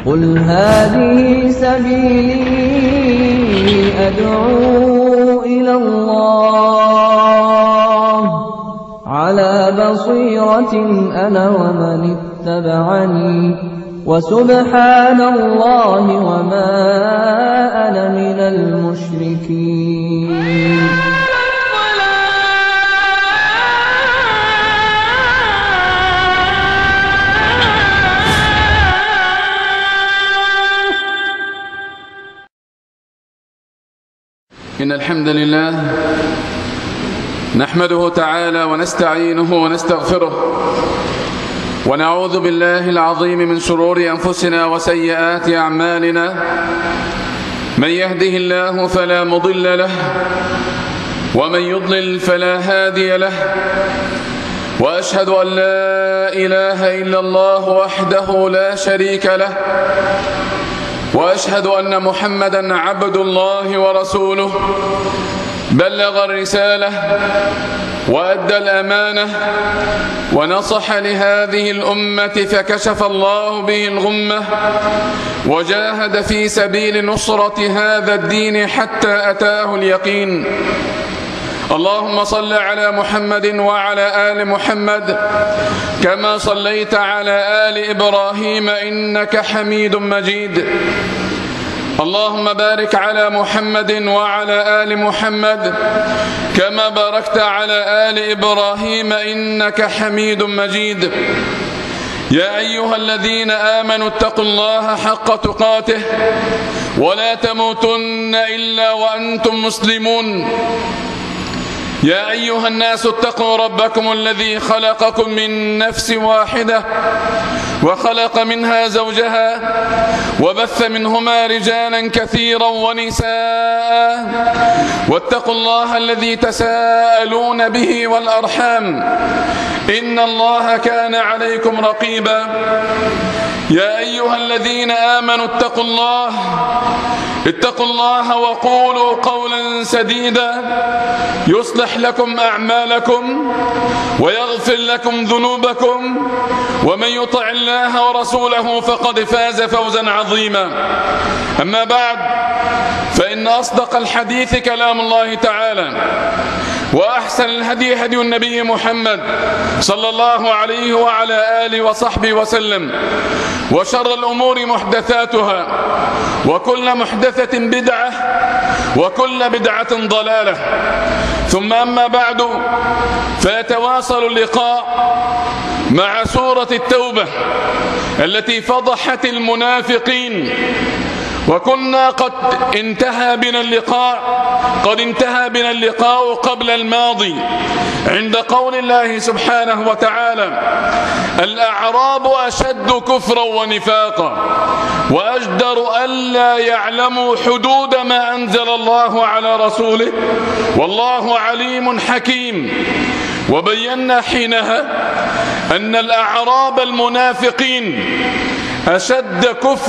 قل هذه سبيلي أدعو إلى الله على بصيرة أنا ومن اتبعني وسبحان الله وما أنا من المشركين. إن الحمد لله نحمده تعالى ونستعينه ونستغفره ونعوذ بالله العظيم من شرور أنفسنا وسيئات أعمالنا. من يهده الله فلا مضل له ومن يضلل فلا هادي له، وأشهد أن لا إله إلا الله وحده لا شريك له، وأشهد أن محمدًا عبد الله ورسوله، بلغ الرسالة وأدى الأمانة ونصح لهذه الأمة فكشف الله به الغمة، وجاهد في سبيل نصرة هذا الدين حتى أتاه اليقين. اللهم صل على محمد وعلى آل محمد كما صليت على آل إبراهيم إنك حميد مجيد. اللهم بارك على محمد وعلى آل محمد كما باركت على آل إبراهيم إنك حميد مجيد. يا أيها الذين آمنوا اتقوا الله حق تقاته ولا تموتن إلا وأنتم مسلمون. يا أيها الناس اتقوا ربكم الذي خلقكم من نفس واحدة وخلق منها زوجها وبث منهما رجالا كثيرا ونساء، واتقوا الله الذي تساءلون به والأرحام إن الله كان عليكم رقيبا. يا أيها الذين آمنوا اتقوا الله وقولوا قولا سديدا يصلح لكم أعمالكم ويغفر لكم ذنوبكم، ومن يطع الله ورسوله فقد فاز فوزا عظيما. أما بعد، فإن أصدق الحديث كلام الله تعالى، وأحسن الهدي هدي النبي محمد صلى الله عليه وعلى آله وصحبه وسلم، وشر الأمور محدثاتها، وكل محدثة بدعة، وكل بدعة ضلالة. ثم أما بعد، فيتواصل اللقاء مع سورة التوبة التي فضحت المنافقين. وكنا قد انتهى بنا اللقاء قبل الماضي عند قول الله سبحانه وتعالى: الأعراب أشد كفرا ونفاقا وأجدر ألا يعلموا حدود ما أنزل الله على رسوله والله عليم حكيم. وبينا حينها أن الأعراب المنافقين أشد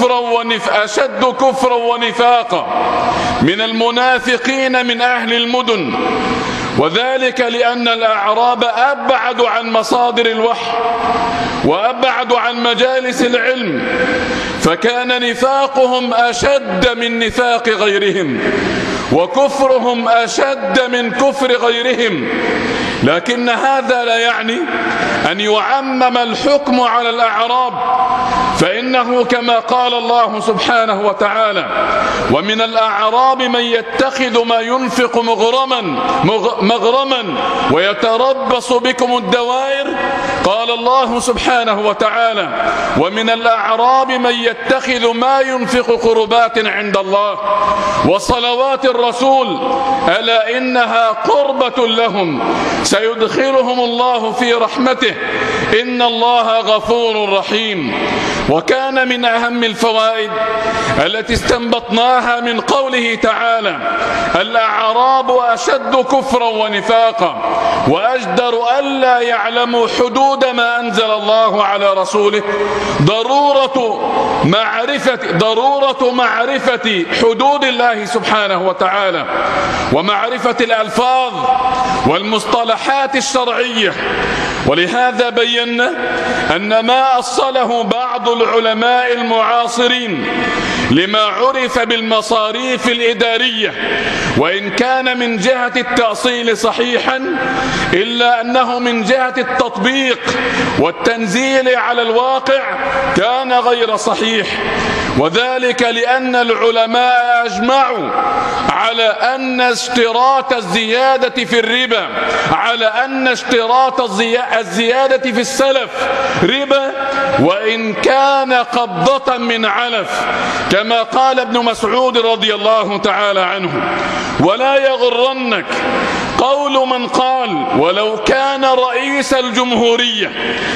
كفرا ونفاقا من المنافقين من أهل المدن، وذلك لأن الأعراب أبعد عن مصادر الوحي وأبعد عن مجالس العلم، فكان نفاقهم أشد من نفاق غيرهم وكفرهم أشد من كفر غيرهم. لكن هذا لا يعني أن يعمم الحكم على الأعراب، فإنه كما قال الله سبحانه وتعالى: ومن الأعراب من يتخذ ما ينفق مغرما ويتربص بكم الدوائر. قال الله سبحانه وتعالى: ومن الأعراب من يتخذ ما ينفق قربات عند الله وصلوات الرسول ألا إنها قربة لهم سيدخلهم الله في رحمته إن الله غفور رحيم. وكان من أهم الفوائد التي استنبطناها من قوله تعالى: الأعراب أشد كفرا ونفاقا وأجدر ألا يعلموا حدود ما أنزل الله على رسوله ضرورة معرفة حدود الله سبحانه وتعالى ومعرفة الألفاظ والمصطلحات الشرعية. ولهذا بينا بين أن ما أصله بعض العلماء المعاصرين لما عرف بالمصاريف الإدارية، وإن كان من جهة التأصيل صحيحا، إلا أنه من جهة التطبيق والتنزيل على الواقع كان غير صحيح، وذلك لأن العلماء أجمعوا على أن اشتراط الزيادة في الربا، على أن اشتراط الزيادة في السلف ربا، وإن كان قبضة من علف، كما قال ابن مسعود رضي الله تعالى عنه. ولا يغرنك قول من قال ولو كان رئيس الجمهورية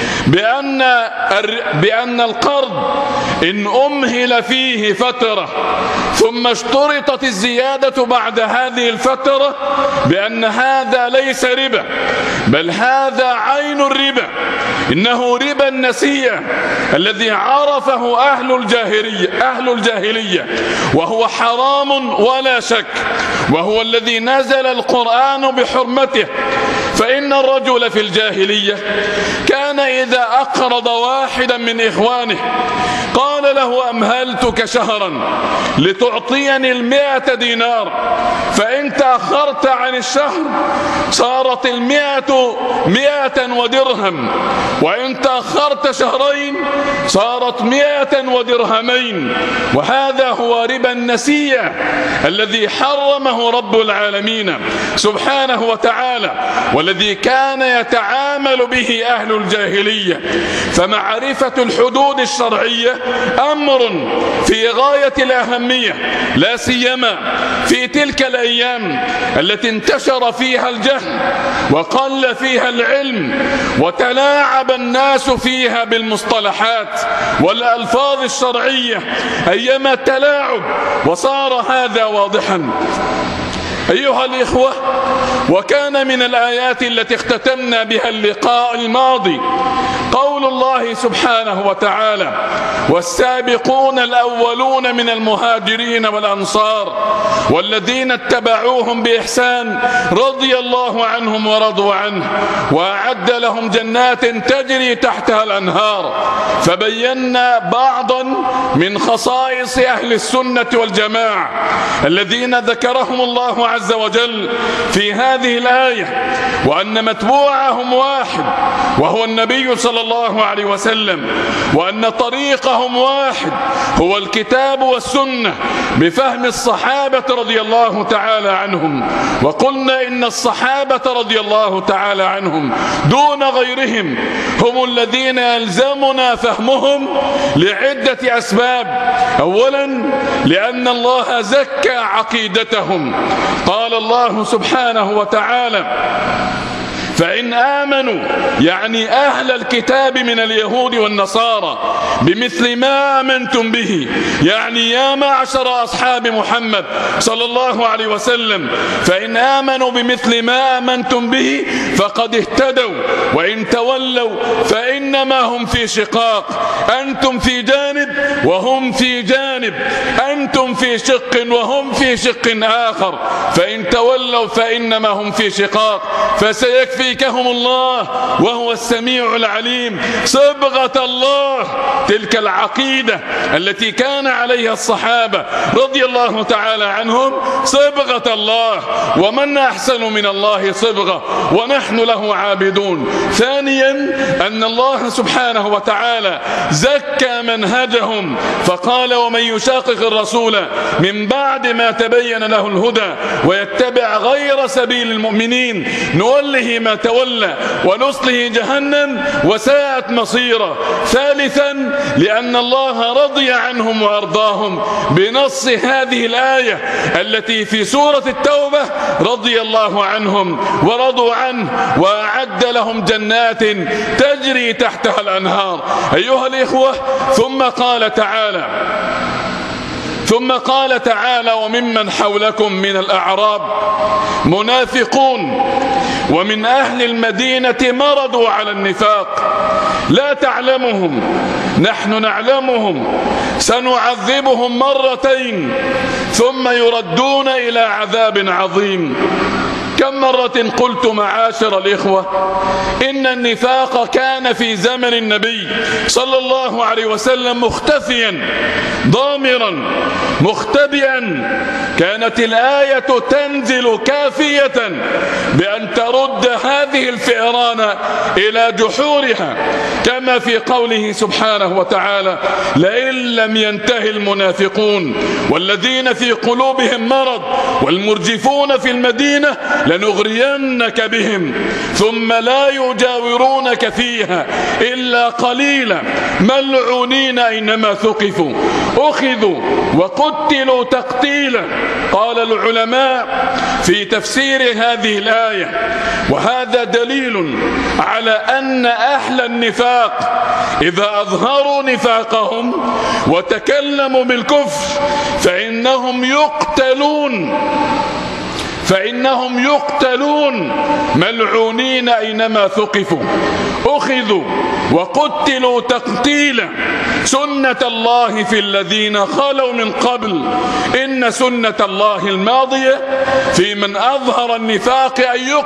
بأن القرض إن أمهل فيه فترة ثم اشترطت الزيادة بعد هذه الفترة بأن هذا ليس ربا، بل هذا عين الربا، إنه ربا النسيئة الذي عرفه أهل الجاهلية، وهو حرام ولا شك، وهو الذي نزل القرآن بحرمته. فإن الرجل في الجاهلية كان إذا أقرض واحدا من إخوانه قال له أمهلتك شهرا لتعطيني 100 دينار، فإن تأخرت عن الشهر صارت 100 ودرهم، وإن تأخرت شهرين صارت 100 ودرهمين. وهذا هو ربا النسيئة الذي حرمه رب العالمين سبحانه وتعالى، والذي كان يتعامل به أهل الجاهلية. فمعرفة الحدود الشرعية أمر في غاية الأهمية، لا سيما في تلك الأيام التي انتشر فيها الجهل وقل فيها العلم وتلاعب الناس فيها بالمصطلحات والألفاظ الشرعية أيما التلاعب، وصار هذا واضحا. أيها الإخوة، وكان من الآيات التي اختتمنا بها اللقاء الماضي قول الله سبحانه وتعالى: والسابقون الأولون من المهاجرين والأنصار والذين اتبعوهم بإحسان رضي الله عنهم ورضوا عنه وأعد لهم جنات تجري تحتها الأنهار. فبينا بعضا من خصائص أهل السنة والجماعة الذين ذكرهم الله عز وجل في هذه الآية، وأن متبوعهم واحد وهو النبي صلى الله عليه وسلم، وأن طريقهم واحد هو الكتاب والسنة بفهم الصحابة رضي الله تعالى عنهم. وقلنا إن الصحابة رضي الله تعالى عنهم دون غيرهم هم الذين يلزمنا فهمهم لعدة أسباب. أولا، لأن الله زكى عقيدتهم. قال الله سبحانه وتعالى: فإن آمنوا، يعني أهل الكتاب من اليهود والنصارى، بمثل ما آمنتم به، يعني يا معشر أصحاب محمد صلى الله عليه وسلم، فإن آمنوا بمثل ما آمنتم به فقد اهتدوا، وإن تولوا فإنما هم في شقاق، أنتم في جانب وهم في جانب، أنتم في شق وهم في شق آخر، فإن تولوا فإنما هم في شقاق فسيكفيكهم الله وهو السميع العليم. صبغة الله، تلك العقيدة التي كان عليها الصحابة رضي الله تعالى عنهم، صبغة الله، ومن أحسن من الله صبغة، ونحن له عابدون. ثانيا، أن الله سبحانه وتعالى زكى منهجهم فقال: ومن يشاقق الرسول من بعد ما تبين له الهدى ويتبع غير سبيل المؤمنين نوله ما تولى ونصله جهنم وساءت مصيرا. ثالثا، لأن الله رضي عنهم وأرضاهم بنص هذه الآية التي في سورة التوبة: رضي الله عنهم ورضوا عنه وأعد لهم جنات تجري تحتها الأنهار. أيها الإخوة، ثم قال تعالى: وممن حولكم من الأعراب منافقون ومن أهل المدينة مرضوا على النفاق لا تعلمهم نحن نعلمهم سنعذبهم مرتين ثم يردون إلى عذاب عظيم. كم مرة قلت معاشر الإخوة إن النفاق كان في زمن النبي صلى الله عليه وسلم مختفيا ضامرا مختبئا. كانت الآية تنزل كافية بأن ترد هذه الفئران إلى جحورها، كما في قوله سبحانه وتعالى: لئن لم ينتهي المنافقون والذين في قلوبهم مرض والمرجفون في المدينة لنغرينك بهم ثم لا يجاورونك فيها إلا قليلا ملعونين أينما ثقفوا أخذوا وقتلوا تقتيلا. قال العلماء في تفسير هذه الآية: وهذا دليل على أن أهل النفاق إذا أظهروا نفاقهم وتكلموا بالكفر فإنهم يقتلون ملعونين أينما ثقفوا أخذوا وقتلوا تقتيلا. سنة الله في الذين خلوا من قبل، إن سنة الله الماضية في من أظهر النفاق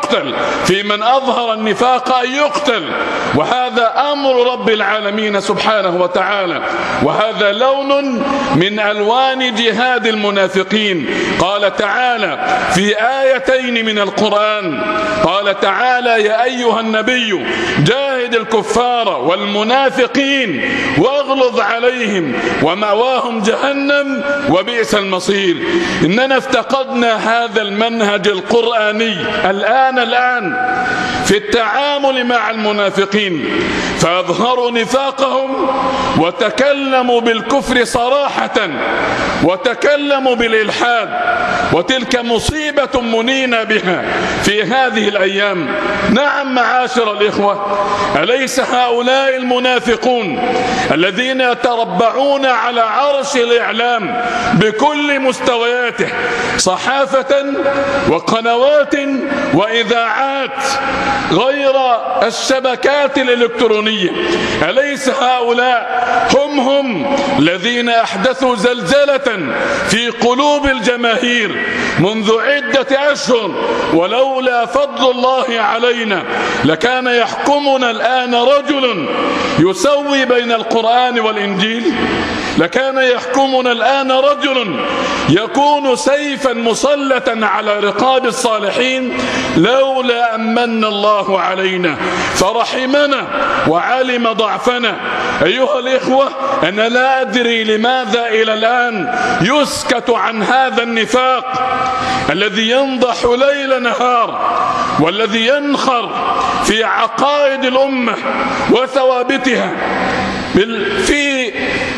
أن يقتل، وهذا أمر رب العالمين سبحانه وتعالى، وهذا لون من ألوان جهاد المنافقين. قال تعالى في آيتين من القرآن، قال تعالى: يا أيها النبي جاهد الكفار والمنافقين واغلظ عليهم ومأواهم جهنم وبئس المصير. إننا افتقدنا هذا المنهج القرآني الآن في التعامل مع المنافقين، فأظهروا نفاقهم وتكلموا بالكفر صراحة وتكلموا بالإلحاد، وتلك مصيبة منينا بها في هذه الأيام. نعم معاشر الإخوة، أليس هؤلاء المنافقون الذين يتربعون على عرش الإعلام بكل مستوياته، صحافة وقنوات وإذاعات غير الشبكات الإلكترونية، أليس هؤلاء هم الذين أحدثوا زلزلة في قلوب الجماهير منذ عدة أشهر؟ ولولا فضل الله علينا لكان يحكمنا الآن رجل يسوي بين القرآن والإنجيل، لكان يحكمنا الآن رجل يكون سيفا مسلطا على رقاب الصالحين، لولا أن من الله علينا فرحمنا وعلم ضعفنا. أيها الإخوة، أنا لا أدري لماذا إلى الآن يسكت عن هذا النفاق الذي ينضح ليل نهار، والذي ينخر في عقائد الأمة وثوابتها. في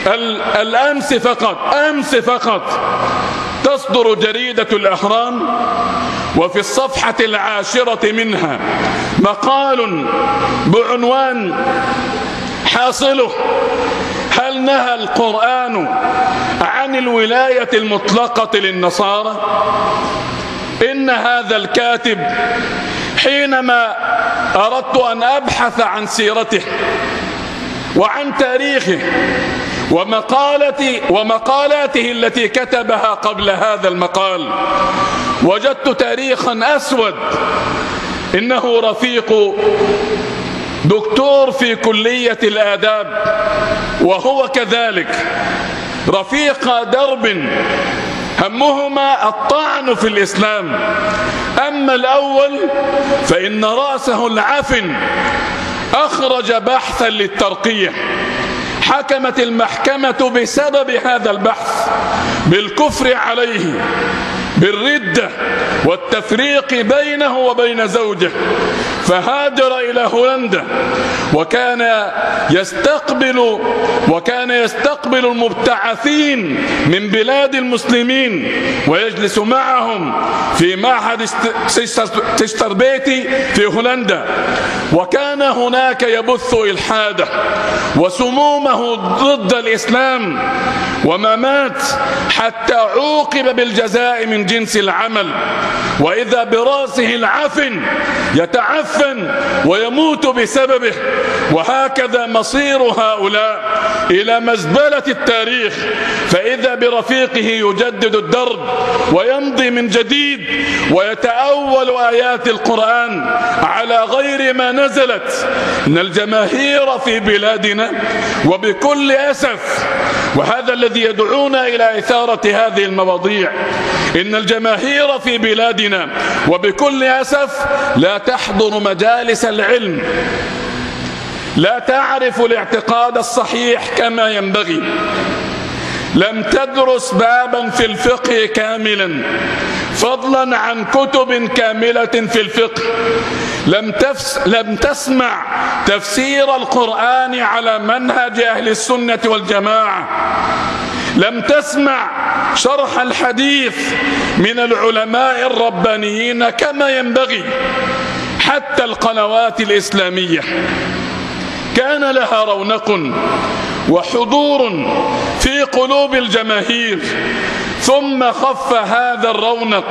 أمس فقط تصدر جريدة الأهرام، وفي الصفحة 10 منها مقال بعنوان حاصله: هل نهى القرآن عن الولاية المطلقة للنصارى؟ إن هذا الكاتب حينما أردت أن أبحث عن سيرته وعن تاريخه ومقالاته التي كتبها قبل هذا المقال، وجدت تاريخا أسود. إنه رفيق دكتور في كلية الآداب، وهو كذلك رفيق درب همهما الطعن في الإسلام. أما الأول فإن رأسه العفن أخرج بحثا للترقية، حكمت المحكمة بسبب هذا البحث بالكفر عليه، بالردة والتفريق بينه وبين زوجه، فهاجر إلى هولندا، وكان يستقبل المبتعثين من بلاد المسلمين ويجلس معهم في معهد سيستربيتي في هولندا، وكان هناك يبث إلحاده وسمومه ضد الإسلام وما مات حتى عوقب بالجزاء من جنس العمل، وإذا برأسه العفن يتعفن ويموت بسببه. وهكذا مصير هؤلاء إلى مزبلة التاريخ، فإذا برفيقه يجدد الدرب ويمضي من جديد ويتأول آيات القرآن على غير ما نزلت. إن الجماهير في بلادنا وبكل أسف، وهذا الذي يدعونا إلى إثارة هذه المواضيع، إن الجماهير في بلادنا وبكل أسف لا تحضر مجالس العلم، لا تعرف الاعتقاد الصحيح كما ينبغي، لم تدرس بابا في الفقه كاملا فضلا عن كتب كاملة في الفقه، لم تسمع تفسير القرآن على منهج أهل السنة والجماعة، لم تسمع شرح الحديث من العلماء الربانيين كما ينبغي. حتى القنوات الإسلامية كان لها رونق وحضور في قلوب الجماهير، ثم خف هذا الرونق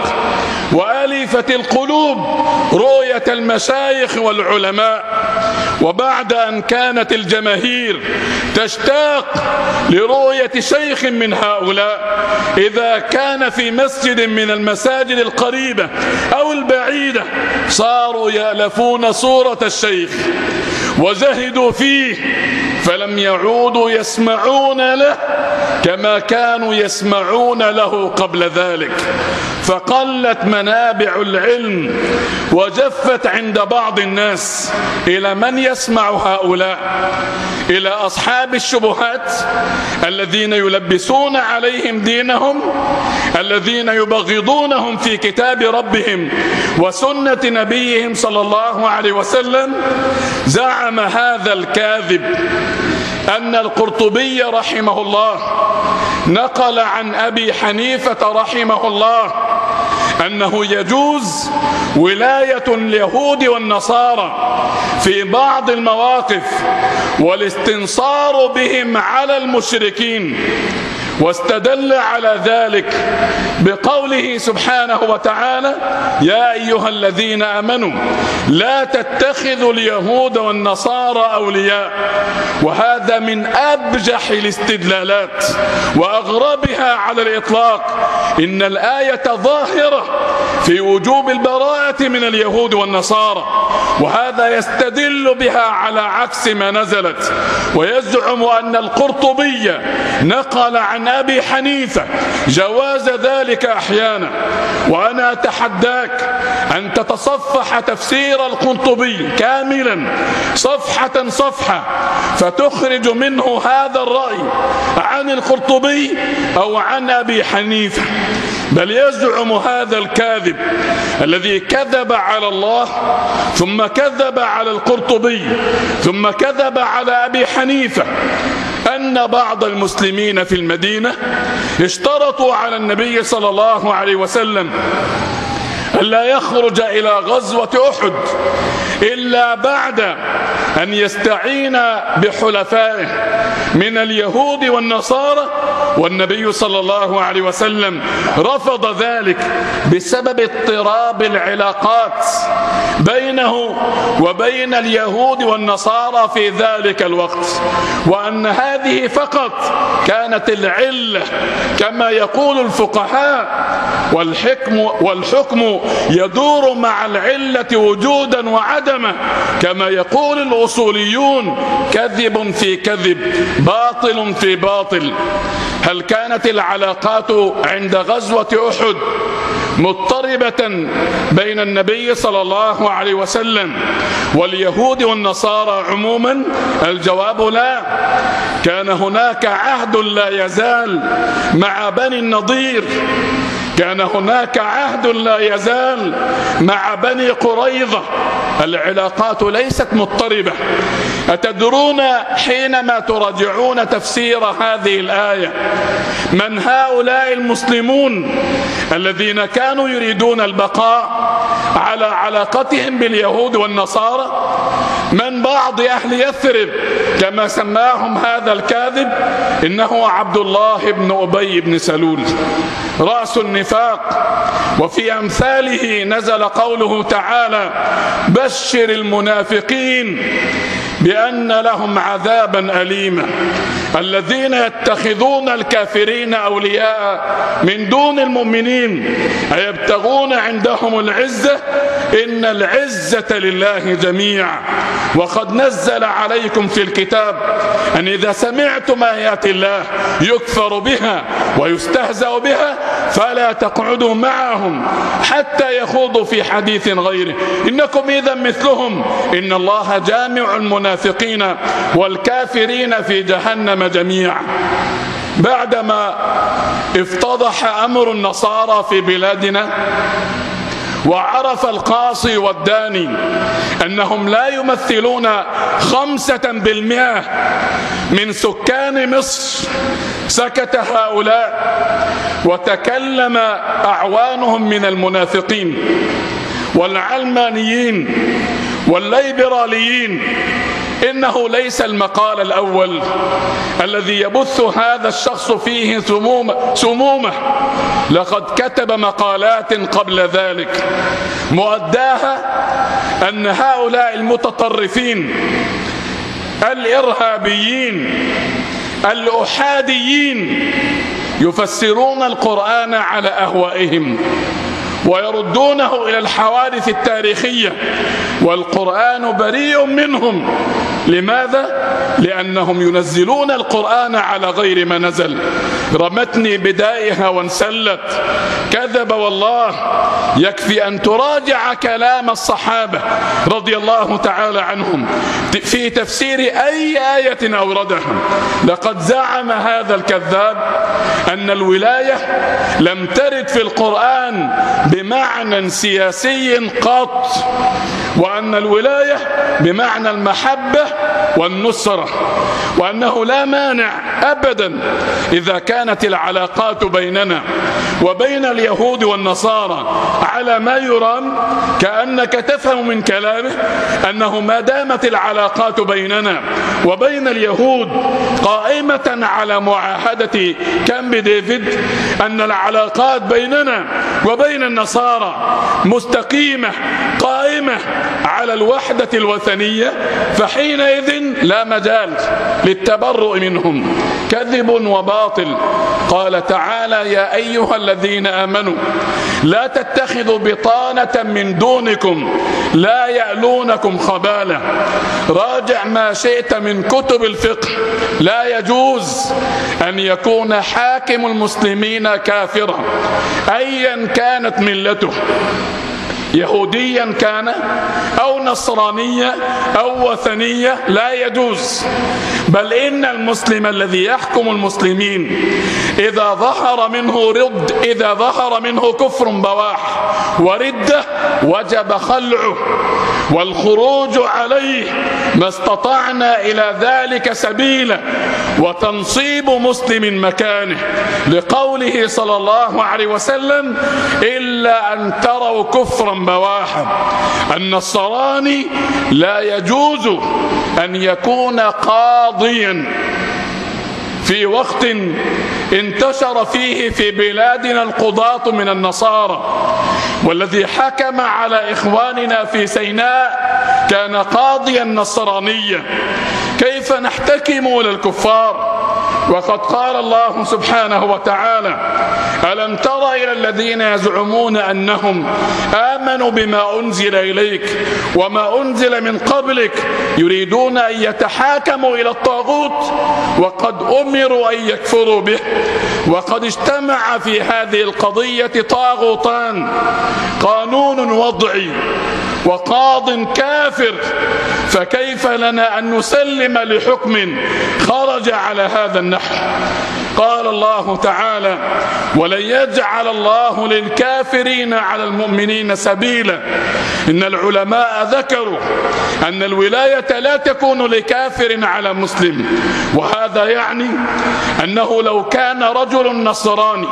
وألفت القلوب رؤية المشايخ والعلماء. وبعد أن كانت الجماهير تشتاق لرؤية شيخ من هؤلاء إذا كان في مسجد من المساجد القريبة أو البعيدة، صاروا يألفون صورة الشيخ وزهدوا فيه، فلم يعودوا يسمعون له كما كانوا يسمعون له قبل ذلك، فقلت منابع العلم وجفت عند بعض الناس. إلى من يسمع هؤلاء؟ إلى أصحاب الشبهات الذين يلبسون عليهم دينهم، الذين يبغضونهم في كتاب ربهم وسنة نبيهم صلى الله عليه وسلم. زعم هذا الكاذب أن القرطبي رحمه الله نقل عن أبي حنيفة رحمه الله أنه يجوز ولاية اليهود والنصارى في بعض المواقف والاستنصار بهم على المشركين، واستدل على ذلك بقوله سبحانه وتعالى: يا أيها الذين آمنوا لا تتخذوا اليهود والنصارى أولياء. وهذا من أبجح الاستدلالات وأغربها على الإطلاق. إن الآية ظاهرة في وجوب البراءة من اليهود والنصارى، وهذا يستدل بها على عكس ما نزلت، ويزعم أن القرطبي نقل عن أبي حنيفة جواز ذلك أحيانا. وأنا أتحداك أن تتصفح تفسير القرطبي كاملا صفحة صفحة فتخرج منه هذا الرأي عن القرطبي أو عن أبي حنيفة. بل يزعم هذا الكاذب الذي كذب على الله ثم كذب على القرطبي ثم كذب على أبي حنيفة أن بعض المسلمين في المدينة اشترطوا على النبي صلى الله عليه وسلم ألا يخرج إلى غزوة أحد إلا بعد أن يستعين بحلفائه من اليهود والنصارى، والنبي صلى الله عليه وسلم رفض ذلك بسبب اضطراب العلاقات بينه وبين اليهود والنصارى في ذلك الوقت، وأن هذه فقط كانت العلة كما يقول الفقهاء، والحكم يدور مع العلة وجودا وعدما كما يقول الأصوليون: كذب في كذب، باطل في باطل. هل كانت العلاقات عند غزوة أحد مضطربة بين النبي صلى الله عليه وسلم واليهود والنصارى عموما؟ الجواب لا. كان هناك عهد لا يزال مع بني النضير، كان هناك عهد لا يزال مع بني قريظة. العلاقات ليست مضطربة. أتدرون حينما تراجعون تفسير هذه الآية من هؤلاء المسلمون الذين كانوا يريدون البقاء على علاقتهم باليهود والنصارى؟ من بعض أهل يثرب كما سماهم هذا الكاذب إنه عبد الله بن أبي بن سلول رأس النفاق. وفي أمثاله نزل قوله تعالى: بشر المنافقين بأن لهم عذابا أليما الذين يتخذون الكافرين أولياء من دون المؤمنين أيبتغون عندهم العزة إن العزة لله جميعا. وقد نزل عليكم في الكتاب أن إذا سمعتم آيات الله يكفر بها ويستهزأ بها فلا تقعدوا معهم حتى يخوضوا في حديث غيره إنكم إذا مثلهم إن الله جامع المنافقين والكافرين في جهنم جميعا. بعدما افتضح أمر النصارى في بلادنا وعرف القاصي والداني أنهم لا يمثلون 5% من سكان مصر، سكت هؤلاء وتكلم أعوانهم من المنافقين والعلمانيين والليبراليين. إنه ليس المقال الأول الذي يبث هذا الشخص فيه سمومه، لقد كتب مقالات قبل ذلك مؤداها أن هؤلاء المتطرفين الإرهابيين الأحاديين يفسرون القرآن على أهوائهم ويردونه إلى الحوادث التاريخية والقرآن بريء منهم. لماذا؟ لأنهم ينزلون القرآن على غير ما نزل. رمتني بدائها وانسلت. كذب والله. يكفي أن تراجع كلام الصحابة رضي الله تعالى عنهم في تفسير أي آية أوردها. لقد زعم هذا الكذاب أن الولاية لم ترد في القرآن بمعنى سياسي قط، وأن الولاية بمعنى المحبة والنصرة، وأنه لا مانع أبدا إذا كانت العلاقات بيننا وبين اليهود والنصارى على ما يرام، كأنك تفهم من كلامه أنه ما دامت العلاقات بيننا وبين اليهود قائمة على معاهدة كامب ديفيد، أن العلاقات بيننا وبين النصارى مستقيمة قائمة على الوحدة الوثنية، فحينئذ لا مجال للتبرؤ منهم. كذب وباطل. قال تعالى: يا أيها الذين آمنوا لا تتخذوا بطانة من دونكم لا يألونكم خبالا. راجع ما شئت من كتب الفقه. لا يجوز أن يكون حاكم المسلمين كافرا أيا كانت ملته، يهوديا كان أو نصرانيا أو وثنية، لا يجوز. بل إن المسلم الذي يحكم المسلمين إذا ظهر منه كفر بواح وردة وجب خلعه والخروج عليه ما استطعنا إلى ذلك سبيلا، وتنصيب مسلم مكانه، لقوله صلى الله عليه وسلم: إلا أن تروا كفرا بواحا. النصراني لا يجوز أن يكون قاضيا في وقت انتشر فيه في بلادنا القضاة من النصارى، والذي حكم على إخواننا في سيناء كان قاضيا نصرانيا. كيف نحتكم إلى الكفار وقد قال الله سبحانه وتعالى: ألم تر إلى الذين يزعمون أنهم آمنوا بما أنزل إليك وما أنزل من قبلك يريدون أن يتحاكموا إلى الطاغوت وقد أمروا أن يكفروا به. وقد اجتمع في هذه القضية طاغوتان: قانون وضعي وقاض كافر، فكيف لنا أن نسلم لحكم خرج على هذا النحو؟ قال الله تعالى: ولن يجعل الله للكافرين على المؤمنين سبيلا. إن العلماء ذكروا أن الولاية لا تكون لكافر على مسلم، وهذا يعني أنه لو كان رجل نصراني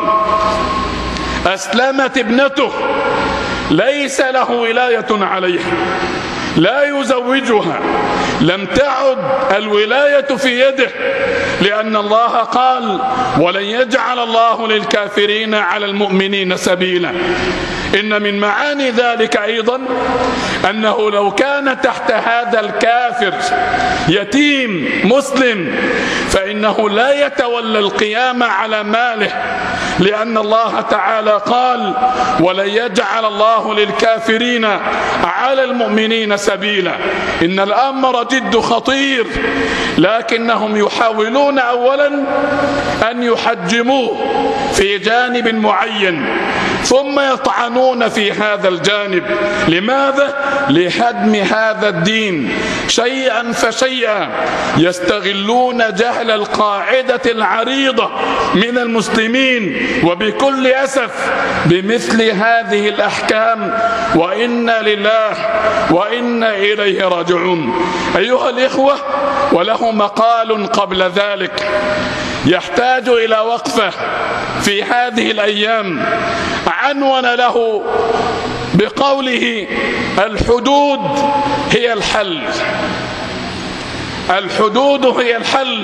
أسلمت ابنته ليس له ولاية عليها، لا يزوجها لم تعد الولاية في يده، لأن الله قال: ولن يجعل الله للكافرين على المؤمنين سبيلا. إن من معاني ذلك أيضا أنه لو كان تحت هذا الكافر يتيم مسلم فإنه لا يتولى القيام على ماله، لأن الله تعالى قال: ولن يجعل الله للكافرين على المؤمنين سبيلا. إن الأمر جد خطير، لكنهم يحاولون أولا أن يحجموه في جانب معين ثم يطعنون في هذا الجانب. لماذا؟ لهدم هذا الدين شيئا فشيئا. يستغلون جهل القاعدة العريضة من المسلمين وبكل أسف بمثل هذه الأحكام، وإنا لله وإنا إليه راجعون. أيها الإخوة، وله مقال قبل ذلك يحتاج إلى وقفة في هذه الأيام، عنون له بقوله: الحدود هي الحل. الحدود هي الحل.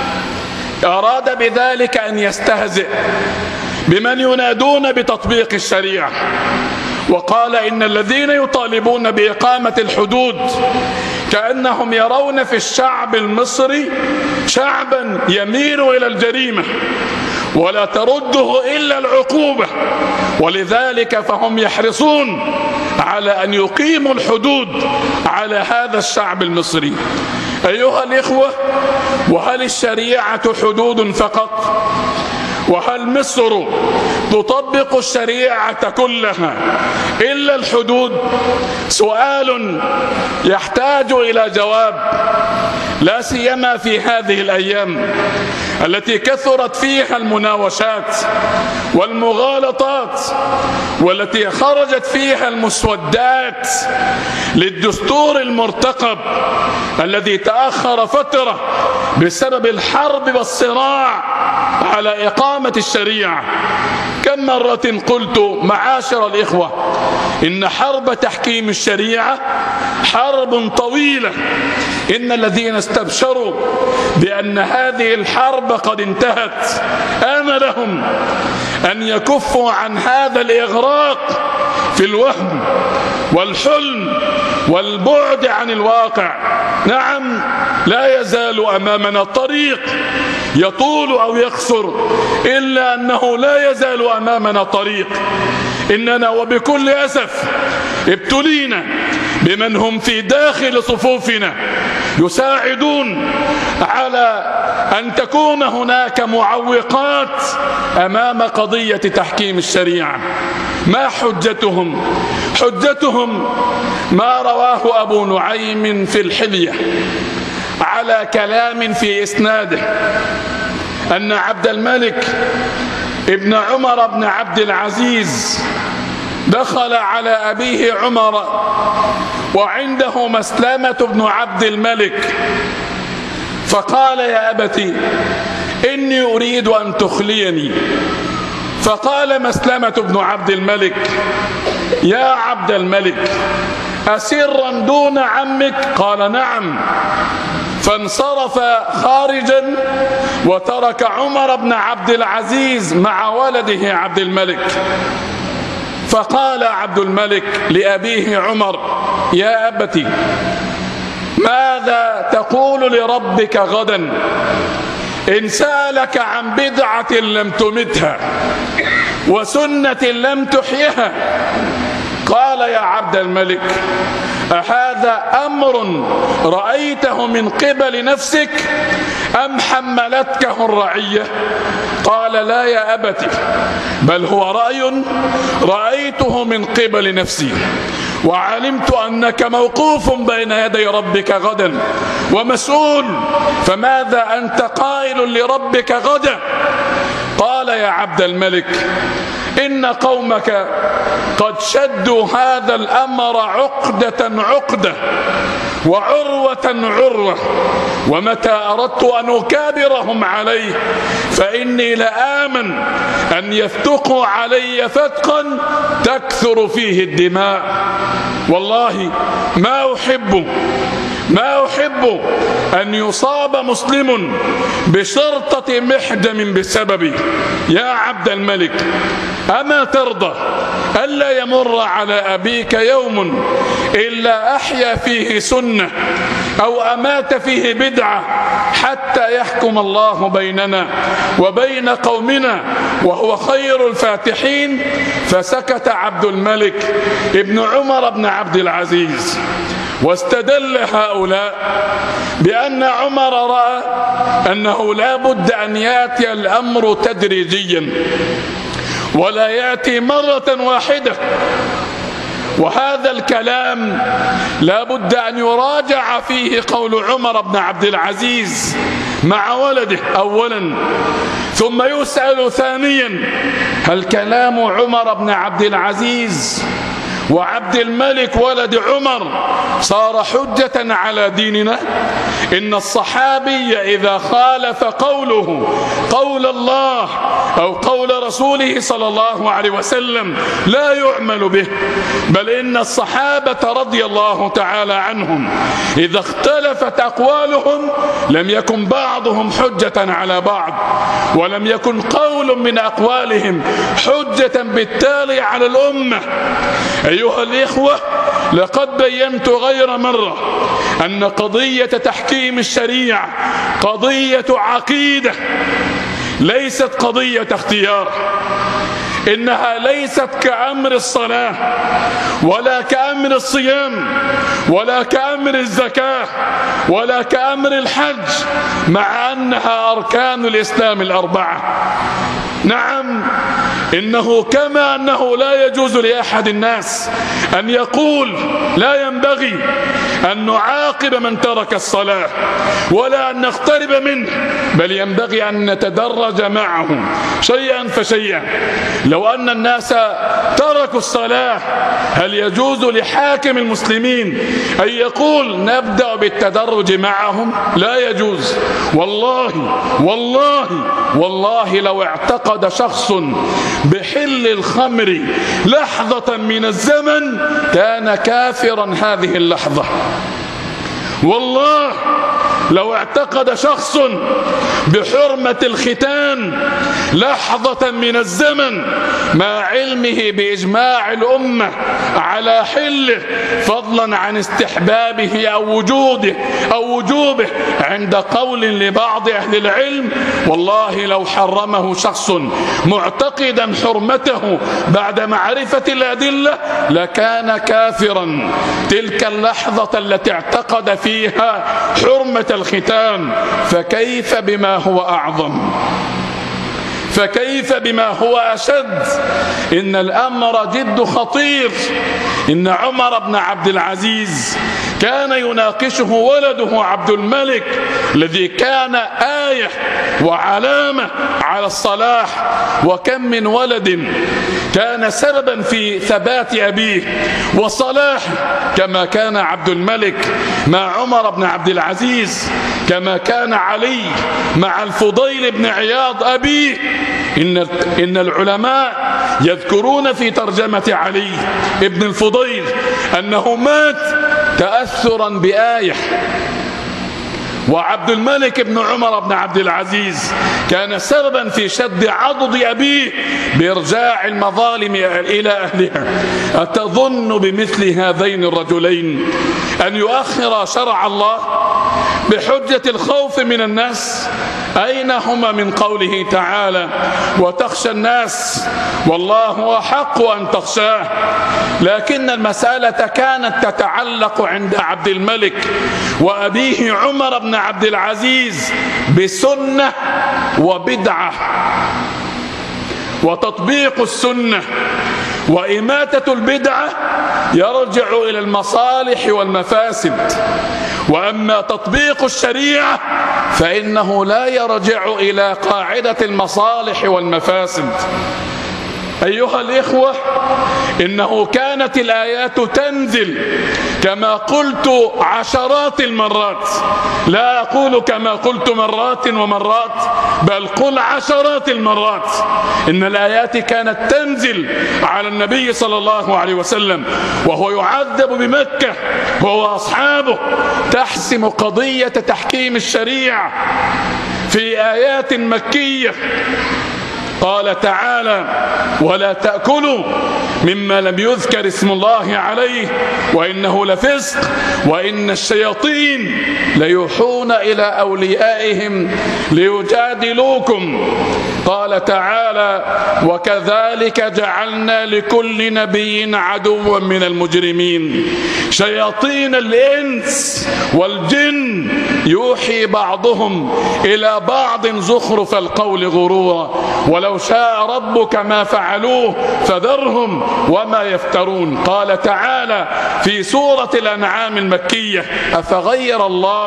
أراد بذلك أن يستهزئ بمن ينادون بتطبيق الشريعة، وقال: إن الذين يطالبون بإقامة الحدود كأنهم يرون في الشعب المصري شعبا يميل إلى الجريمة ولا ترده إلا العقوبة، ولذلك فهم يحرصون على أن يقيموا الحدود على هذا الشعب المصري. أيها الإخوة، وهل الشريعة حدود فقط؟ وهل مصر تطبق الشريعة كلها إلا الحدود؟ سؤال يحتاج إلى جواب، لا سيما في هذه الأيام التي كثرت فيها المناوشات والمغالطات، والتي خرجت فيها المسودات للدستور المرتقب الذي تأخر فترة بسبب الحرب والصراع على إقامة الشريعة. كم مرة قلت معاشر الإخوة إن حرب تحكيم الشريعة حرب طويلة. إن الذين استبشروا بأن هذه الحرب قد انتهت آن لهم أن يكفوا عن هذا الإغراق في الوهم والحلم والبعد عن الواقع. نعم، لا يزال أمامنا طريق يطول أو يقصر، إلا أنه لا يزال أمامنا طريق. إننا وبكل أسف ابتلينا بمن هم في داخل صفوفنا يساعدون على أن تكون هناك معوقات أمام قضية تحكيم الشريعة. ما حجتهم؟ حجتهم ما رواه أبو نعيم في الحلية على كلام في إسناده أن عبد الملك ابن عمر بن عبد العزيز دخل على أبيه عمر وعنده مسلمة بن عبد الملك، فقال: يا أبتي إني أريد أن تخليني. فقال مسلمة بن عبد الملك: يا عبد الملك أسرا دون عمك؟ قال: نعم. فانصرف خارجا وترك عمر بن عبد العزيز مع ولده عبد الملك. فقال عبد الملك لأبيه عمر: يا أبتي ماذا تقول لربك غدا إن سألك عن بدعة لم تمتها وسنة لم تحيها؟ قال: يا عبد الملك أهذا أمر رأيته من قبل نفسك أم حملتكه الرعية؟ قال: لا يا أبتي، بل هو رأي رأيته من قبل نفسي، وعلمت أنك موقوف بين يدي ربك غدا ومسؤول، فماذا أنت قائل لربك غدا؟ قال: يا عبد الملك إن قومك قد شدوا هذا الأمر عقدة، وعروة عروة، ومتى أردت أن أكابرهم عليه فإني لآمن أن يفتقوا علي فتقا تكثر فيه الدماء. والله ما أحب أن يصاب مسلم بشرطة محجم بسببي. يا عبد الملك، أما ترضى ألا يمر على أبيك يوم إلا أحيا فيه سنة أو أمات فيه بدعة حتى يحكم الله بيننا وبين قومنا وهو خير الفاتحين؟ فسكت عبد الملك ابن عمر بن عبد العزيز، واستدل هؤلاء بأن عمر رأى أنه لا بد أن يأتي الأمر تدريجيا ولا يأتي مرة واحدة، وهذا الكلام لا بد أن يراجع فيه قول عمر بن عبد العزيز مع ولده أولا، ثم يسأل ثانيا: هل كلام عمر بن عبد العزيز وعبد الملك ولد عمر صار حجة على ديننا؟ إن الصحابي إذا خالف قوله قول الله أو قول رسوله صلى الله عليه وسلم لا يعمل به، بل إن الصحابة رضي الله تعالى عنهم إذا اختلفت أقوالهم لم يكن بعضهم حجة على بعض، ولم يكن قول من أقوالهم حجة بالتالي على الأمة. أيها الإخوة، لقد بينت غير مرة أن قضية تحكيم الشريعة قضية عقيدة، ليست قضية اختيار. إنها ليست كأمر الصلاة ولا كأمر الصيام ولا كأمر الزكاة ولا كأمر الحج، مع أنها أركان الإسلام الأربعة. نعم، إنه كما أنه لا يجوز لأحد الناس أن يقول لا ينبغي أن نعاقب من ترك الصلاة ولا أن نقترب منه، بل ينبغي أن نتدرج معه شيئا فشيئا. لو أن الناس تركوا الصلاة هل يجوز لحاكم المسلمين أن يقول نبدأ بالتدرج معهم؟ لا يجوز. والله والله والله لو اعتقد شخص بحل الخمر لحظة من الزمن كان كافرا هذه اللحظة. والله لو اعتقد شخص بحرمة الختان لحظة من الزمن مع علمه بإجماع الأمة على حله، فضلا عن استحبابه أو وجوبه عند قول لبعض أهل العلم، والله لو حرمه شخص معتقدا حرمته بعد معرفة الأدلة لكان كافرا. تلك اللحظة التي اعتقد فيها حرمة الختان، فكيف بما هو أعظم؟ فكيف بما هو أشد؟ إن الأمر جد خطير. إن عمر بن عبد العزيز كان يناقشه ولده عبد الملك الذي كان آية وعلامة على الصلاح، وكم من ولد كان سببا في ثبات أبيه وصلاحه، كما كان عبد الملك مع عمر بن عبد العزيز، كما كان علي مع الفضيل بن عياض أبيه. إن العلماء يذكرون في ترجمة علي ابن الفضيل أنه مات تأثرا بآية، وعبد الملك بن عمر بن عبد العزيز كان سببا في شد عضد أبيه بإرجاع المظالم إلى أهلها. أتظن بمثل هذين الرجلين أن يؤخر شرع الله بحجة الخوف من الناس؟ أين هما من قوله تعالى وتخشى الناس والله أحق أن تخشاه؟ لكن المسألة كانت تتعلق عند عبد الملك وأبيه عمر بن عبد العزيز بسنة وبدعة، وتطبيق السنة وإماتة البدعة يرجع إلى المصالح والمفاسد، وأما تطبيق الشريعة فإنه لا يرجع إلى قاعدة المصالح والمفاسد. أيها الإخوة، إنه كانت الآيات تنزل كما قلت عشرات المرات، لا أقول كما قلت مرات ومرات، بل قل عشرات المرات. إن الآيات كانت تنزل على النبي صلى الله عليه وسلم وهو يعذب بمكة هو وأصحابه، تحسم قضية تحكيم الشريعة في آيات مكية. قال تعالى: ولا تأكلوا مما لم يذكر اسم الله عليه وإنه لفسق وإن الشياطين ليوحون إلى أوليائهم ليجادلوكم. قال تعالى: وكذلك جعلنا لكل نبي عدوا من المجرمين شياطين الإنس والجن يوحي بعضهم إلى بعض زخرف القول غرورا ولو شاء ربك ما فعلوه فذرهم وما يفترون. قال تعالى في سورة الأنعام المكية: أفغير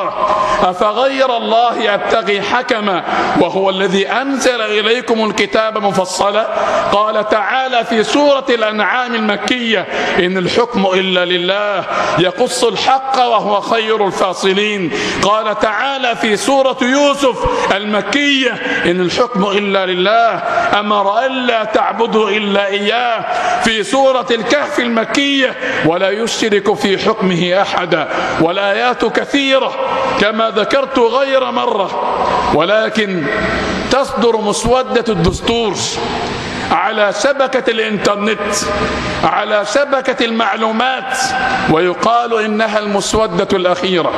الله أبتغي حكما وهو الذي أنزل إليكم الكتاب مفصلا. قال تعالى في سورة الأنعام المكية: إن الحكم إلا لله يقص الحق وهو خير الفاصلين. قال تعالى في سورة يوسف المكية: إن الحكم إلا لله أمر ألا تعبدوا إلا إياه. في سورة الكهف المكية: ولا يشرك في حكمه أحدا. والآيات كثيرة كما ذكرت غير مرة، ولكن تصدر مسودة الدستور على شبكة الإنترنت، على شبكة المعلومات، ويقال إنها المسودة الأخيرة.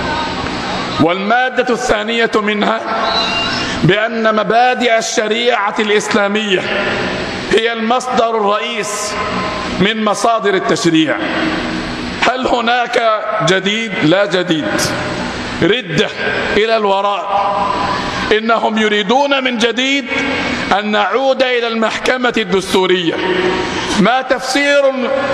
والمادة الثانية منها بأن مبادئ الشريعة الإسلامية هي المصدر الرئيس من مصادر التشريع. هل هناك جديد؟ لا جديد. ردة إلى الوراء. إنهم يريدون من جديد أن نعود إلى المحكمة الدستورية. ما تفسير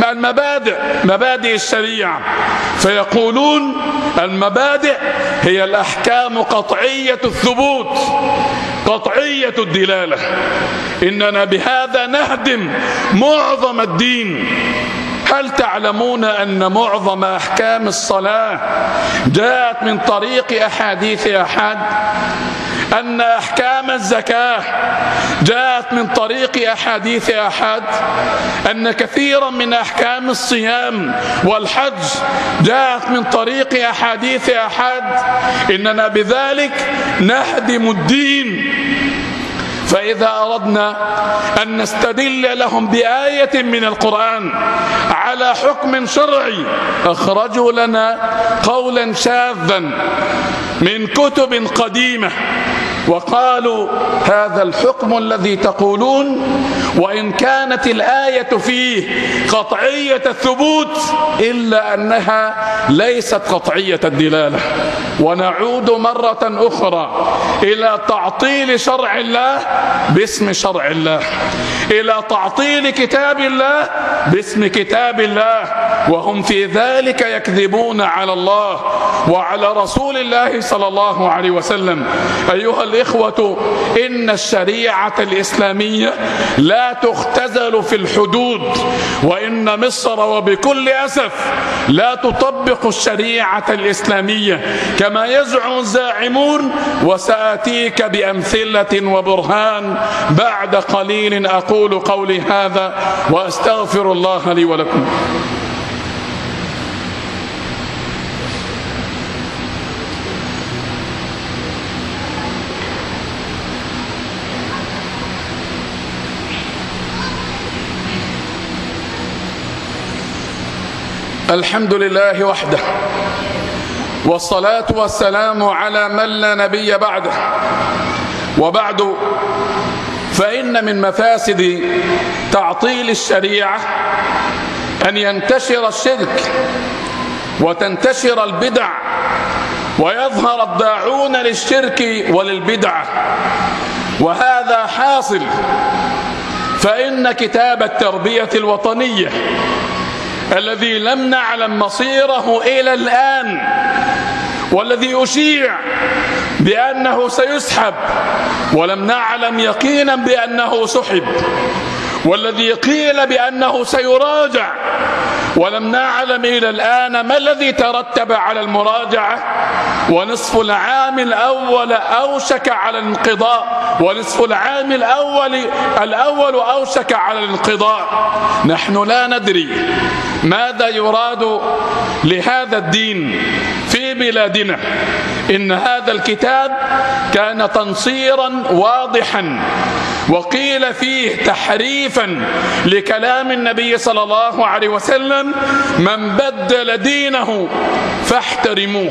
مبادئ الشريعة؟ فيقولون المبادئ هي الأحكام قطعية الثبوت قطعية الدلالة. إننا بهذا نهدم معظم الدين. هل تعلمون أن معظم أحكام الصلاة جاءت من طريق أحاديث أحاد؟ أن أحكام الزكاة جاءت من طريق أحاديث أحاد؟ أن كثيرا من أحكام الصيام والحج جاءت من طريق أحاديث أحاد؟ إننا بذلك نهدم الدين. فإذا أردنا أن نستدل لهم بآية من القرآن على حكم شرعي أخرجوا لنا قولا شاذا من كتب قديمة وقالوا هذا الحكم الذي تقولون وإن كانت الآية فيه قطعية الثبوت إلا أنها ليست قطعية الدلالة. ونعود مرة أخرى إلى تعطيل شرع الله باسم شرع الله، إلى تعطيل كتاب الله باسم كتاب الله، وهم في ذلك يكذبون على الله وعلى رسول الله صلى الله عليه وسلم. أيها الإخوة، إن الشريعة الإسلامية لا تختزل في الحدود، وإن مصر وبكل أسف لا تطبق الشريعة الإسلامية كما يزعم الزاعمون، وسآتيك بأمثلة وبرهان بعد قليل. أقول قولي هذا وأستغفر الله لي ولكم. الحمد لله وحده، والصلاة والسلام على من لا نبي بعده. وبعد، فإن من مفاسد تعطيل الشريعة أن ينتشر الشرك وتنتشر البدع ويظهر الداعون للشرك وللبدعة، وهذا حاصل. فإن كتاب التربية الوطنية الذي لم نعلم مصيره إلى الآن، والذي أشيع بأنه سيسحب ولم نعلم يقينا بأنه سحب، والذي قيل بأنه سيراجع، ولم نعلم إلى الآن ما الذي ترتب على المراجعة، ونصف العام الأول أوشك على الانقضاء، ونصف العام الأول أوشك على الانقضاء. نحن لا ندري ماذا يراد لهذا الدين في بلادنا. إن هذا الكتاب كان تنصيرا واضحا، وقيل فيه تحريفا لكلام النبي صلى الله عليه وسلم: من بدل دينه فاحترموه.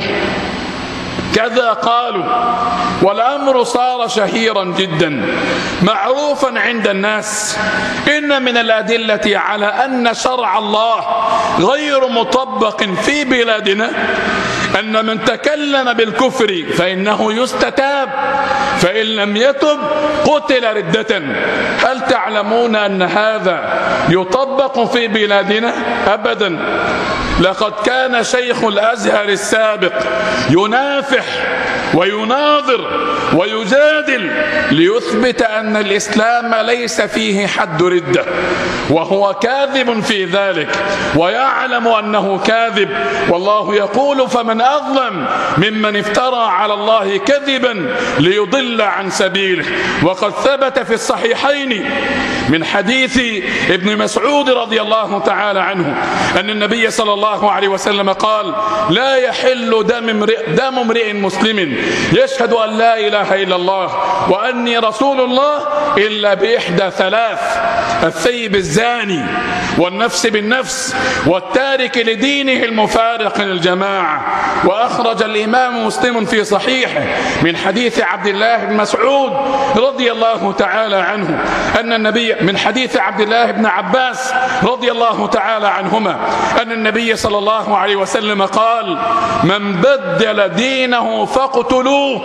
كذا قالوا، والأمر صار شهيرا جدا معروفا عند الناس. إن من الأدلة على أن شرع الله غير مطبق في بلادنا أن من تكلم بالكفر فإنه يستتاب، فإن لم يتب قتل ردة. هل تعلمون أن هذا يطبق في بلادنا؟ أبدا. لقد كان شيخ الأزهر السابق ينافح ويناظر ويجادل ليثبت أن الإسلام ليس فيه حد ردة، وهو كاذب في ذلك ويعلم أنه كاذب. والله يقول: فمن أظلم ممن افترى على الله كذبا ليضل عن سبيله. وقد ثبت في الصحيحين من حديث ابن مسعود رضي الله تعالى عنه أن النبي صلى الله عليه وسلم قال: لا يحل دم امرئ مسلم يشهد أن لا إله إلا الله وأني رسول الله إلا بإحدى ثلاث: الثيب الزاني، والنفس بالنفس، والتارك لدينه المفارق للجماعة. وأخرج الإمام مسلم في صحيحه من حديث عبد الله بن مسعود رضي الله تعالى عنه أن النبي من حديث عبد الله بن عباس رضي الله تعالى عنهما أن النبي صلى الله عليه وسلم قال: من بدل دينه فاقتلوه،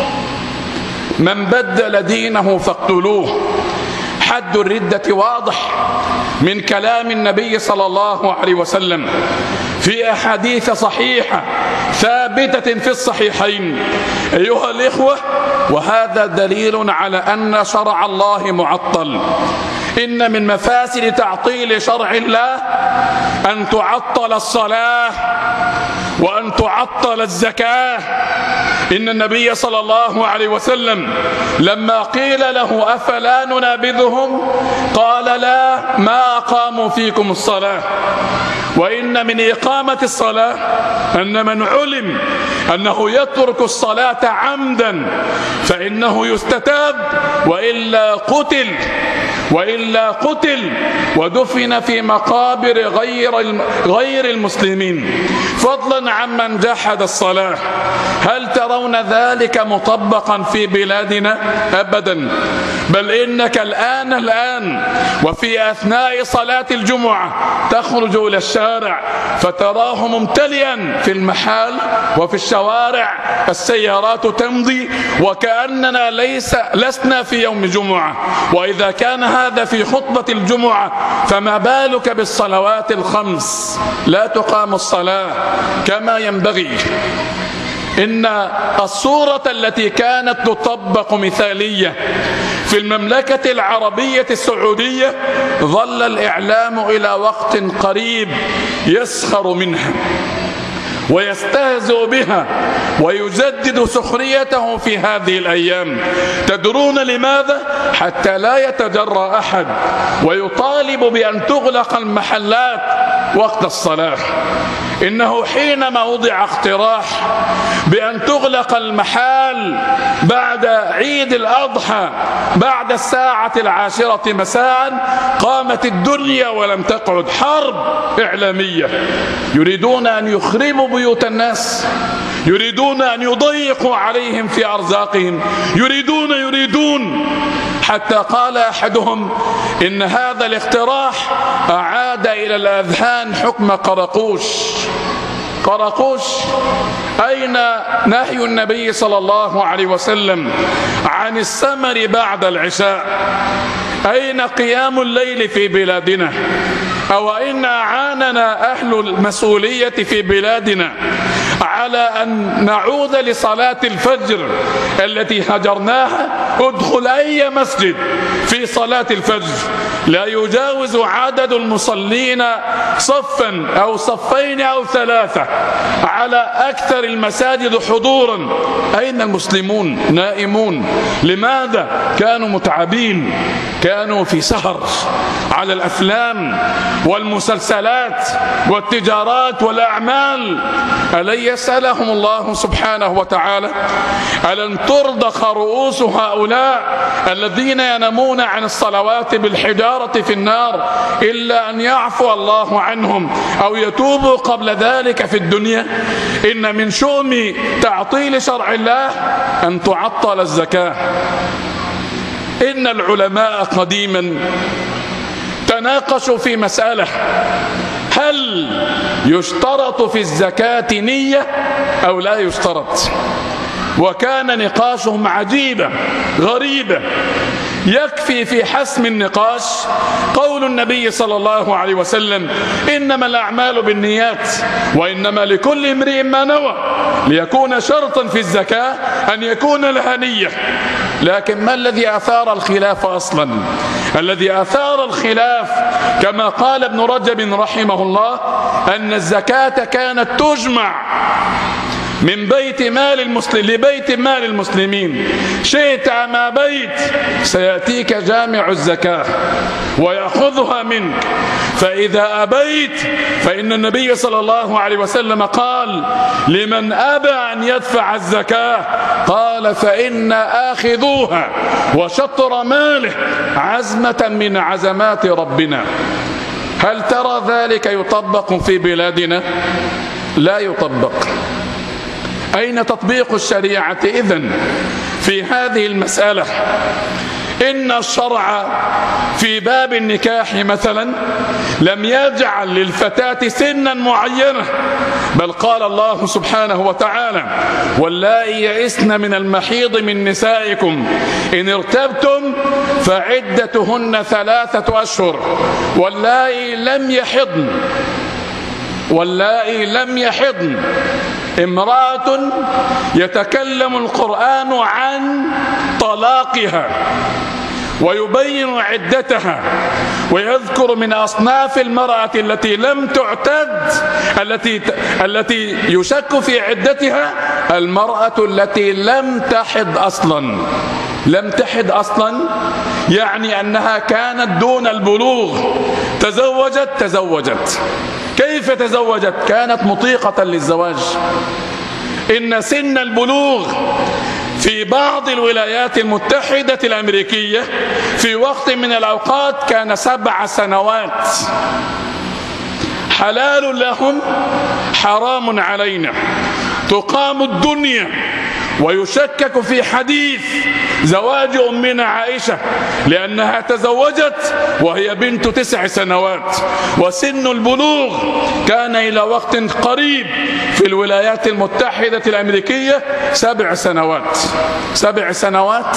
من بدل دينه فاقتلوه. حد الردة واضح من كلام النبي صلى الله عليه وسلم في أحاديث صحيحة ثابتة في الصحيحين. أيها الإخوة، وهذا دليل على أن شرع الله معطل. إن من مفاسد تعطيل شرع الله أن تعطل الصلاة وأن تعطل الزكاة. إن النبي صلى الله عليه وسلم لما قيل له: أفلا ننابذهم؟ قال: لا، ما أقاموا فيكم الصلاة. وإن من إقامة الصلاة أن من علم أنه يترك الصلاة عمدا فإنه يستتاب، وإلا قتل ودفن في مقابر غير المسلمين، فضلا عمن جحد الصلاة. هل ترون ذلك مطبقا في بلادنا؟ أبدا. بل إنك الآن وفي أثناء صلاة الجمعة تخرج إلى الشارع فتراه ممتلئا في المحال وفي الشوارع، السيارات تمضي وكأننا لسنا في يوم جمعة. وإذا كان هذا في خطبة الجمعة فما بالك بالصلوات الخمس؟ لا تقام الصلاة كما ينبغي. إن الصورة التي كانت تطبق مثالية في المملكة العربية السعودية ظل الإعلام إلى وقت قريب يسخر منها ويستهزئ بها ويجدد سخريته في هذه الأيام. تدرون لماذا؟ حتى لا يتجرأ أحد ويطالب بأن تغلق المحلات وقت الصلاة. إنه حينما وضع اقتراح بأن تغلق المحال بعد عيد الأضحى بعد 10:10 مساء قامت الدنيا ولم تقعد. حرب إعلامية، يريدون أن يخربوا بيوت الناس، يريدون أن يضيقوا عليهم في أرزاقهم، يريدون حتى قال أحدهم إن هذا الاقتراح أعاد إلى الأذهان حكم قرقوش. أين نهي النبي صلى الله عليه وسلم عن السمر بعد العشاء؟ أين قيام الليل في بلادنا؟ أو إن أعاننا أهل المسؤولية في بلادنا على أن نعود لصلاة الفجر التي هجرناها. ادخل أي مسجد في صلاة الفجر لا يجاوز عدد المصلين صفا أو صفين أو ثلاثة على أكثر المساجد حضورا. أين المسلمون؟ نائمون. لماذا؟ كانوا متعبين، كانوا في سهر على الأفلام والمسلسلات والتجارات والأعمال. ألن يسألهم الله سبحانه وتعالى ألن ترضخ رؤوس هؤلاء الذين ينامون عن الصلوات بالحجارة في النار إلا أن يعفو الله عنهم أو يتوبوا قبل ذلك في الدنيا؟ إن من شؤم تعطيل شرع الله أن تعطل الزكاة. إن العلماء قديما تناقشوا في مسألة: هل يشترط في الزكاة نية أو لا يشترط؟ وكان نقاشهم عجيبة غريبة. يكفي في حسم النقاش قول النبي صلى الله عليه وسلم: إنما الأعمال بالنيات وإنما لكل امرئ ما نوى، ليكون شرطا في الزكاة أن يكون لها نية. لكن ما الذي أثار الخلاف أصلا؟ الذي أثار الخلاف كما قال ابن رجب رحمه الله أن الزكاة كانت تجمع من بيت مال المسلم لبيت مال المسلمين، شئت أم أبيت سيأتيك جامع الزكاة ويأخذها منك، فإذا أبيت فإن النبي صلى الله عليه وسلم قال: لمن أبى أن يدفع الزكاة قال فإن آخذوها وشطر ماله عزمة من عزمات ربنا. هل ترى ذلك يطبق في بلادنا؟ لا يطبق. أين تطبيق الشريعة إذن في هذه المسألة؟ إن الشرع في باب النكاح مثلا لم يجعل للفتاة سنا معينة، بل قال الله سبحانه وتعالى: واللائي يئسن من المحيض من نسائكم إن ارتبتم فعدتهن 3 أشهر واللائي لم يحضن. امرأة يتكلم القرآن عن طلاقها ويبين عدتها ويذكر من أصناف المرأة التي لم تعتد، التي يشك في عدتها المرأة التي لم تحض أصلا، يعني أنها كانت دون البلوغ. تزوجت. كيف تزوجت؟ كانت مطيقة للزواج. إن سن البلوغ في بعض الولايات المتحدة الأمريكية في وقت من الأوقات كان 7 سنوات. حلال لهم حرام علينا. تقام الدنيا ويشكك في حديث زواج أمنا عائشة لأنها تزوجت وهي بنت 9 سنوات، وسن البلوغ كان إلى وقت قريب في الولايات المتحدة الأمريكية 7 سنوات. 7 سنوات.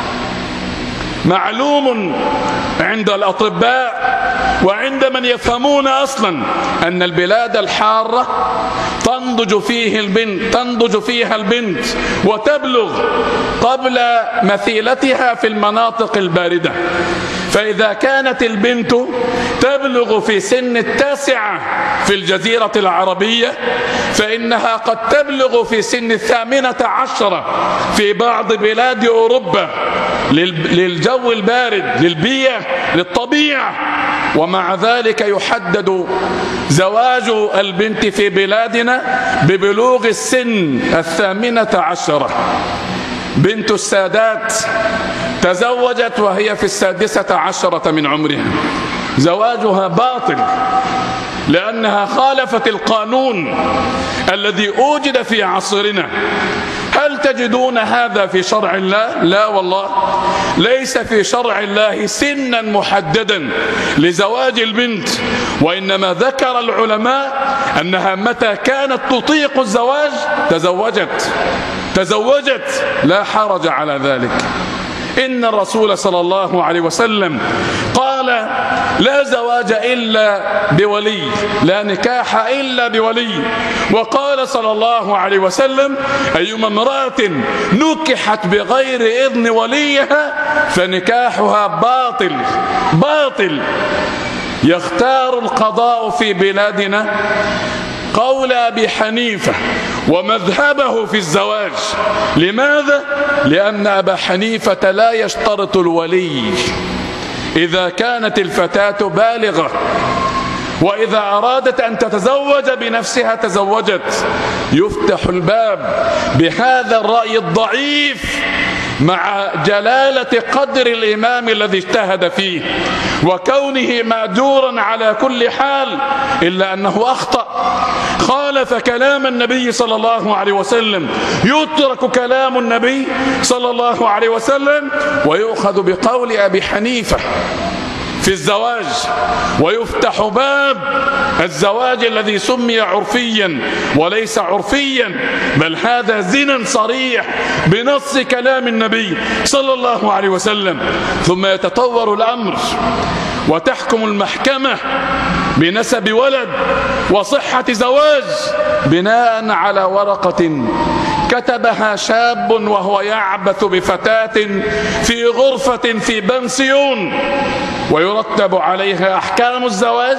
معلوم عند الأطباء وعند من يفهمون أصلا أن البلاد الحارة تنضج فيها البنت وتبلغ قبل مثيلتها في المناطق الباردة. فإذا كانت البنت تبلغ في سن 9 في الجزيرة العربية، فإنها قد تبلغ في سن 18 في بعض بلاد أوروبا للجو البارد، للبيئة، للطبيعة. ومع ذلك يحدد زواج البنت في بلادنا ببلوغ السن 18. بنت السادات تزوجت وهي في 16 من عمرها. زواجها باطل لأنها خالفت القانون الذي أوجد في عصرنا. هل تجدون هذا في شرع الله؟ لا والله، ليس في شرع الله سنا محددا لزواج البنت، وإنما ذكر العلماء أنها متى كانت تطيق الزواج تزوجت، لا حرج على ذلك. إن الرسول صلى الله عليه وسلم قال: لا زواج إلا بولي، لا نكاح إلا بولي. وقال صلى الله عليه وسلم: أيما امرأة نكحت بغير إذن وليها فنكاحها باطل باطل. يختار القضاء في بلادنا قول أبي حنيفة ومذهبه في الزواج. لماذا؟ لأن أبا حنيفة لا يشترط الولي إذا كانت الفتاة بالغة، وإذا أرادت أن تتزوج بنفسها تزوجت. يفتح الباب بهذا الرأي الضعيف مع جلالة قدر الإمام الذي اجتهد فيه وكونه مأجورا على كل حال، إلا أنه أخطأ، خالف كلام النبي صلى الله عليه وسلم. يترك كلام النبي صلى الله عليه وسلم ويؤخذ بقول أبي حنيفة في الزواج، ويفتح باب الزواج الذي سمي عرفيا وليس عرفيا، بل هذا زنا صريح بنص كلام النبي صلى الله عليه وسلم. ثم يتطور الأمر وتحكم المحكمة بنسب ولد وصحة زواج بناء على ورقة كتبها شاب وهو يعبث بفتاة في غرفة في بنسيون، ويرتب عليها أحكام الزواج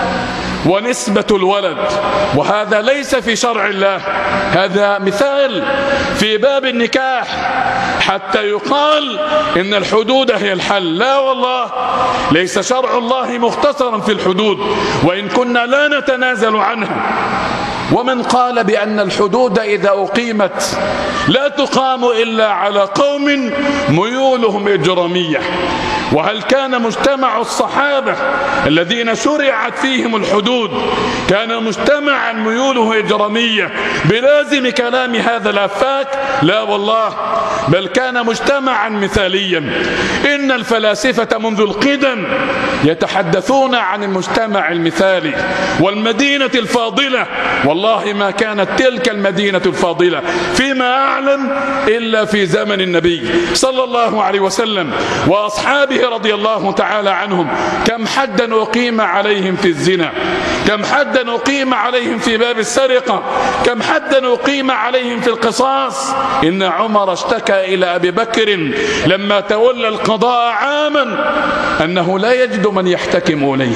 ونسبة الولد. وهذا ليس في شرع الله، هذا مثال في باب النكاح حتى يقال إن الحدود هي الحل. لا والله، ليس شرع الله مختصرا في الحدود، وإن كنا لا نتنازل عنها. ومن قال بأن الحدود إذا أقيمت لا تقام إلا على قوم ميولهم إجرامية؟ وهل كان مجتمع الصحابة الذين شرعت فيهم الحدود كان مجتمعا ميوله إجرامية بلازم كلام هذا الأفاك؟ لا والله، بل كان مجتمعا مثاليا. إن الفلاسفة منذ القدم يتحدثون عن المجتمع المثالي والمدينة الفاضلة. والله ما كانت تلك المدينة الفاضلة فيما أعلم إلا في زمن النبي صلى الله عليه وسلم وأصحابه رضي الله تعالى عنهم. كم حدا أقيم عليهم في الزنا، كم حدا أقيم عليهم في باب السرقة، كم حدا أقيم عليهم في القصاص. إن عمر اشتكى إلى أبي بكر لما تولى القضاء عاما أنه لا يجد من يحتكم إليه،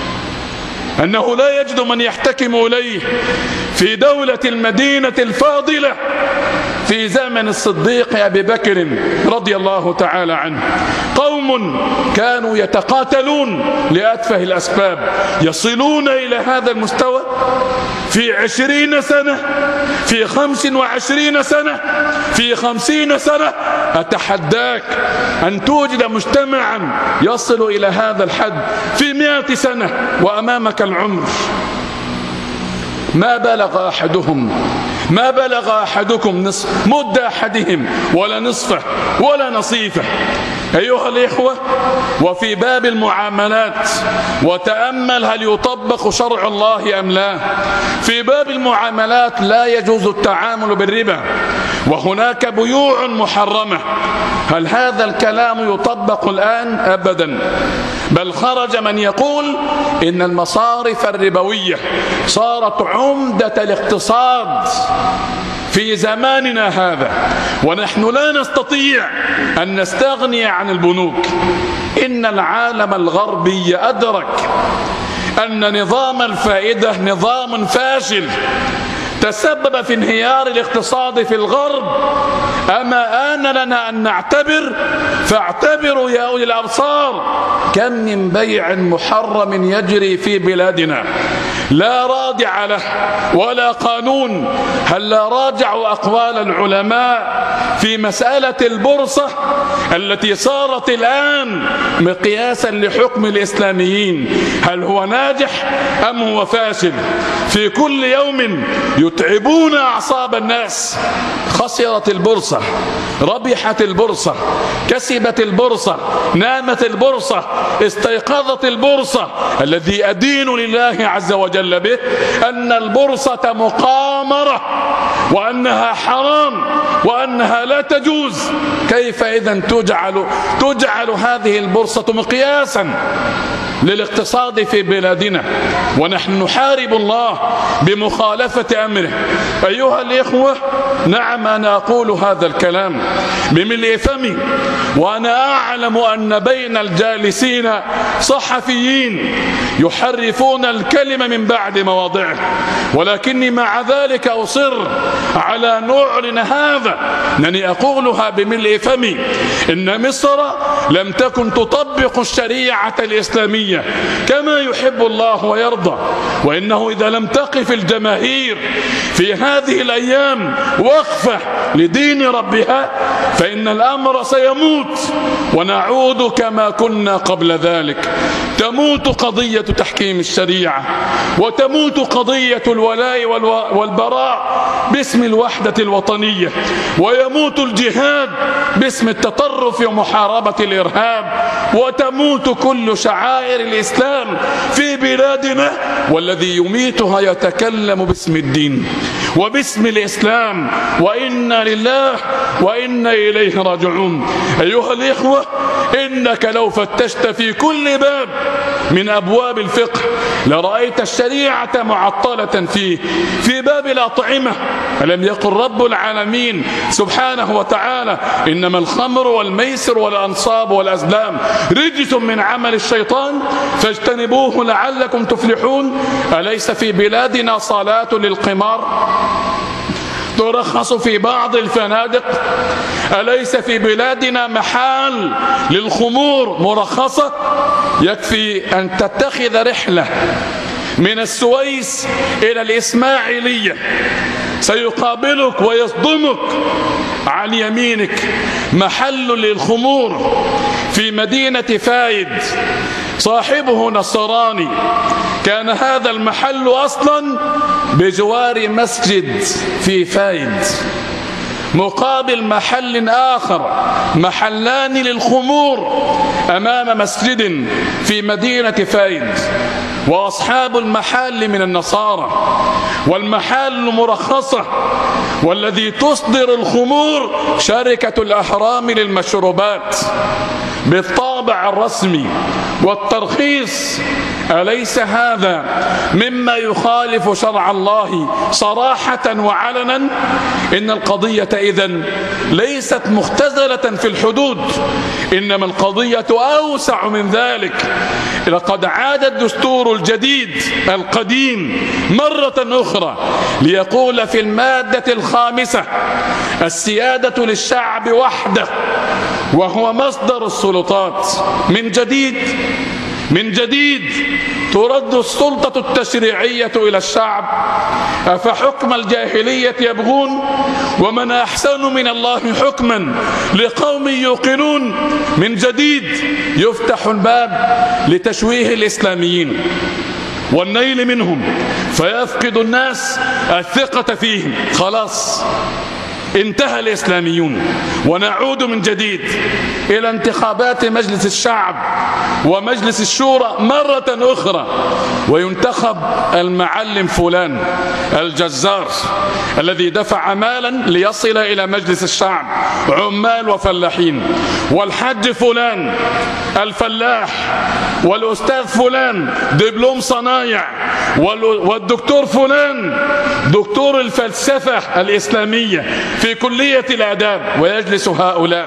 أنه لا يجد من يحتكم إليه في دولة المدينة الفاضلة في زمن الصديق أبي بكر رضي الله تعالى عنه. قوم كانوا يتقاتلون لأتفه الأسباب يصلون إلى هذا المستوى في 20 سنة، في 25 سنة، في 50 سنة. أتحداك أن توجد مجتمعا يصل إلى هذا الحد في 100 سنة وأمامك العمر. ما بلغ أحدكم نصف مد أحدهم ولا نصفه ولا نصيفه. أيها الإخوة، وفي باب المعاملات وتأمل هل يطبق شرع الله أم لا. في باب المعاملات لا يجوز التعامل بالربا، وهناك بيوع محرمة. هل هذا الكلام يطبق الآن؟ أبدا، بل خرج من يقول إن المصارف الربوية صارت عمدة الاقتصاد في زماننا هذا، ونحن لا نستطيع أن نستغني عن البنوك. إن العالم الغربي أدرك أن نظام الفائدة نظام فاشل تسبب في انهيار الاقتصاد في الغرب. أما آن لنا أن نعتبر؟ فاعتبروا يا أولي الأبصار. كم من بيع محرم يجري في بلادنا لا رادع له ولا قانون. هل لا راجعوا أقوال العلماء في مسألة البورصة التي صارت الآن مقياسا لحكم الإسلاميين؟ هل هو ناجح أم هو فاشل؟ في كل يوم يتعبون أعصاب الناس. خسرت البورصة، ربحت البورصة، كسبت البورصة، نامت البورصة، استيقظت البورصة. الذي أدين لله عز وجل به أن البورصة مقامرة، وأنها حرام، وأنها ولا تجوز. كيف إذن تجعل هذه البورصة مقياسا للاقتصاد في بلادنا ونحن نحارب الله بمخالفة أمره؟ أيها الإخوة، نعم أنا أقول هذا الكلام بملء فمي، وأنا أعلم أن بين الجالسين صحفيين يحرفون الكلمة من بعد مواضعه، ولكني مع ذلك أصر على أن أعلن هذا، أنني أقولها بملء فمي، إن مصر لم تكن تطبق الشريعة الإسلامية كما يحب الله ويرضى، وإنه إذا لم تقف الجماهير في هذه الأيام وقفة لدين ربها فإن الأمر سيموت ونعود كما كنا قبل ذلك. تموت قضية تحكيم الشريعة، وتموت قضية الولاء والبراء باسم الوحدة الوطنية، ويموت الجهاد باسم التطرف ومحاربة الإرهاب، وتموت كل شعائر الإسلام في بلادنا، والذي يميتها يتكلم باسم الدين وباسم الإسلام، وإنا لله وإنا إليه راجعون. أيها الإخوة، إنك لو فتشت في كل باب من أبواب الفقه لرأيت الشريعة معطلة فيه. في باب الأطعمة ألم يقل رب العالمين سبحانه وتعالى إنما الخمر والميسر والأنصاب والأزلام رجس من عمل الشيطان فاجتنبوه لعلكم تفلحون؟ أليس في بلادنا صلاة للقمار ترخص في بعض الفنادق؟ أليس في بلادنا محال للخمور مرخصة؟ يكفي أن تتخذ رحلة من السويس إلى الإسماعيلية سيقابلك ويصدمك عن يمينك محل للخمور في مدينة فايد، صاحبه نصراني. كان هذا المحل أصلا بجوار مسجد في فايد، مقابل محل آخر، محلان للخمور أمام مسجد في مدينة فايد، وأصحاب المحل من النصارى، والمحال مرخصة، والذي تصدر الخمور شركة الأهرام للمشروبات بالطابع الرسمي والترخيص. أليس هذا مما يخالف شرع الله صراحة وعلنا؟ إن القضية إذن ليست مختزلة في الحدود، إنما القضية أوسع من ذلك. لقد عاد الدستور الجديد القديم مرة أخرى ليقول في المادة 5 السيادة للشعب وحده، وهو مصدر السلطات. من جديد ترد السلطة التشريعية إلى الشعب. أفحكم الجاهلية يبغون ومن أحسن من الله حكما لقوم يوقنون؟ من جديد يفتح الباب لتشويه الإسلاميين والنيل منهم، فيفقد الناس الثقة فيهم. خلاص انتهى الإسلاميون، ونعود من جديد إلى انتخابات مجلس الشعب ومجلس الشورى مرة أخرى، وينتخب المعلم فلان الجزار الذي دفع مالا ليصل إلى مجلس الشعب، عمال وفلاحين، والحج فلان الفلاح، والأستاذ فلان دبلوم صنايع، والدكتور فلان دكتور الفلسفة الإسلامية في كلية الآداب. ويجلس هؤلاء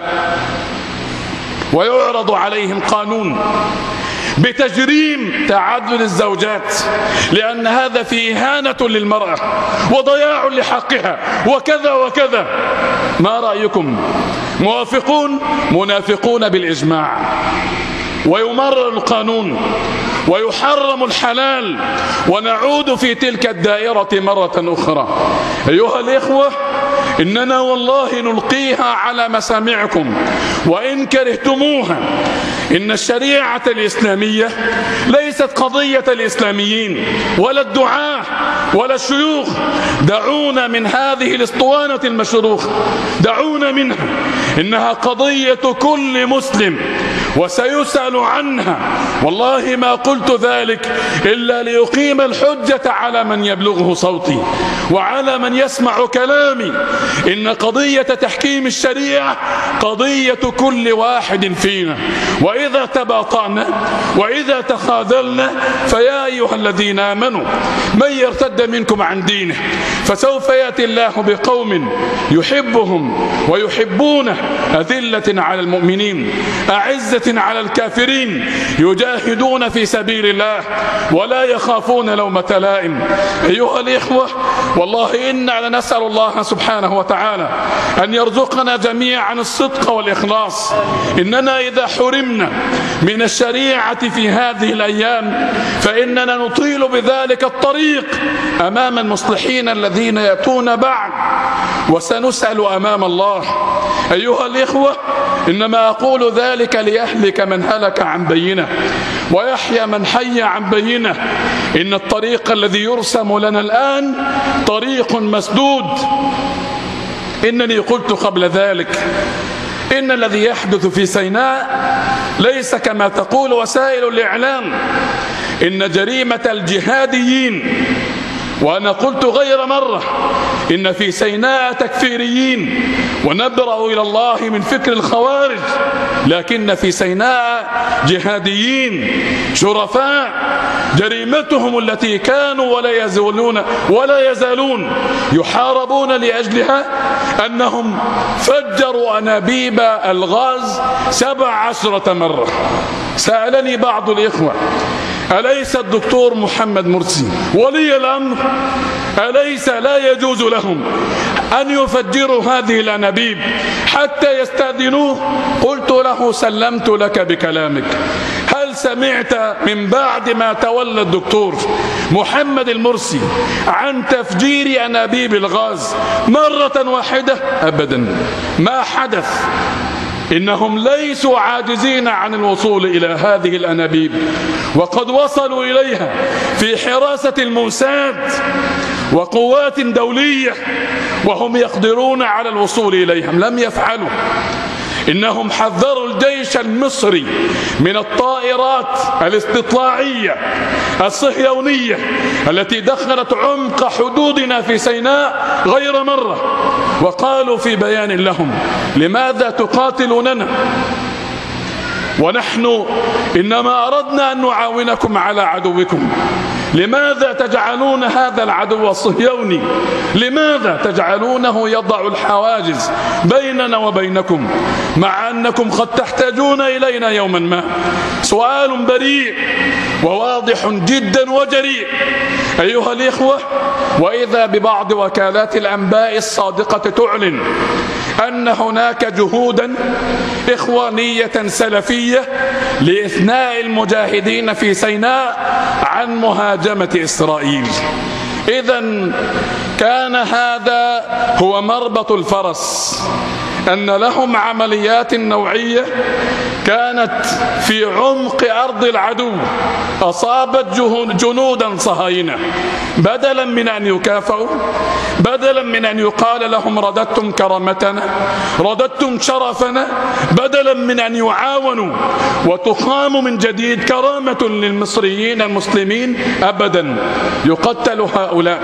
ويعرض عليهم قانون بتجريم تعدد الزوجات، لأن هذا فيه إهانة للمرأة وضياع لحقها وكذا وكذا. ما رأيكم؟ موافقون؟ منافقون بالإجماع. ويمرر القانون ويحرم الحلال، ونعود في تلك الدائرة مرة أخرى. أيها الإخوة، إننا والله نلقيها على مسامعكم وإن كرهتموها. إن الشريعة الإسلامية ليست قضية الإسلاميين ولا الدعاة ولا الشيوخ. دعونا من هذه الاسطوانة المشروخة، دعونا منها. إنها قضية كل مسلم وسيسأل عنها. والله ما قلت ذلك إلا ليقيم الحجة على من يبلغه صوتي وعلى من يسمع كلامي. إن قضية تحكيم الشريعة قضية كل واحد فينا، وإذا تباطأنا وإذا تخاذلنا فيا أيها الذين آمنوا من يرتد منكم عن دينه فسوف يأتي الله بقوم يحبهم ويحبونه أذلة على المؤمنين أعزة على الكافرين يجاهدون في سبيل الله ولا يخافون لومة لائم. أيها الإخوة، والله إنا لنسأل الله سبحانه وتعالى أن يرزقنا جميعا الصدق والإخلاص. إننا إذا حرمنا من الشريعة في هذه الأيام فإننا نطيل بذلك الطريق أمام المصلحين الذين يأتون بعد، وسنسأل أمام الله. أيها الإخوة، إنما أقول ذلك ليهلك من هلك عن بينة ويحيى من حي عن بينة. إن الطريق الذي يرسم لنا الآن طريق مسدود. إنني قلت قبل ذلك إن الذي يحدث في سيناء ليس كما تقول وسائل الإعلام. إن جريمة الجهاديين، وأنا قلت غير مرة إن في سيناء تكفيريين ونبرأ إلى الله من فكر الخوارج، لكن في سيناء جهاديين شرفاء جريمتهم التي كانوا ولا يزالون يحاربون لأجلها أنهم فجروا أنابيب الغاز 17 مرة. سألني بعض الإخوة: أليس الدكتور محمد مرسي ولي الأمر أليس لا يجوز لهم أن يفجروا هذه الأنابيب حتى يستأذنوه؟ قلت له: سلمت لك بكلامك. هل سمعت من بعد ما تولى الدكتور محمد المرسي عن تفجير أنابيب الغاز مرة واحدة؟ أبدا ما حدث. إنهم ليسوا عاجزين عن الوصول إلى هذه الأنابيب، وقد وصلوا إليها في حراسة الموساد وقوات دولية وهم يقدرون على الوصول إليها، لم يفعلوا. إنهم حذروا الجيش المصري من الطائرات الاستطلاعية الصهيونية التي دخلت عمق حدودنا في سيناء غير مرة، وقالوا في بيان لهم: لماذا تقاتلوننا ونحن إنما أردنا أن نعاونكم على عدوكم؟ لماذا تجعلون هذا العدو الصهيوني، لماذا تجعلونه يضع الحواجز بيننا وبينكم مع أنكم قد تحتاجون إلينا يوما ما؟ سؤال بريء وواضح جدا وجريء. أيها الإخوة، وإذا ببعض وكالات الأنباء الصادقة تعلن أن هناك جهودا إخوانية سلفية لإثناء المجاهدين في سيناء عن مهاجمة إسرائيل. إذن كان هذا هو مربط الفرس، أن لهم عمليات نوعية كانت في عمق أرض العدو أصابت جنودا صهاينة، بدلا من أن يكافئوا، بدلا من أن يقال لهم رددتم كرامتنا، رددتم شرفنا، بدلا من أن يعاونوا وتقام من جديد كرامة للمصريين المسلمين، أبدا يقتل هؤلاء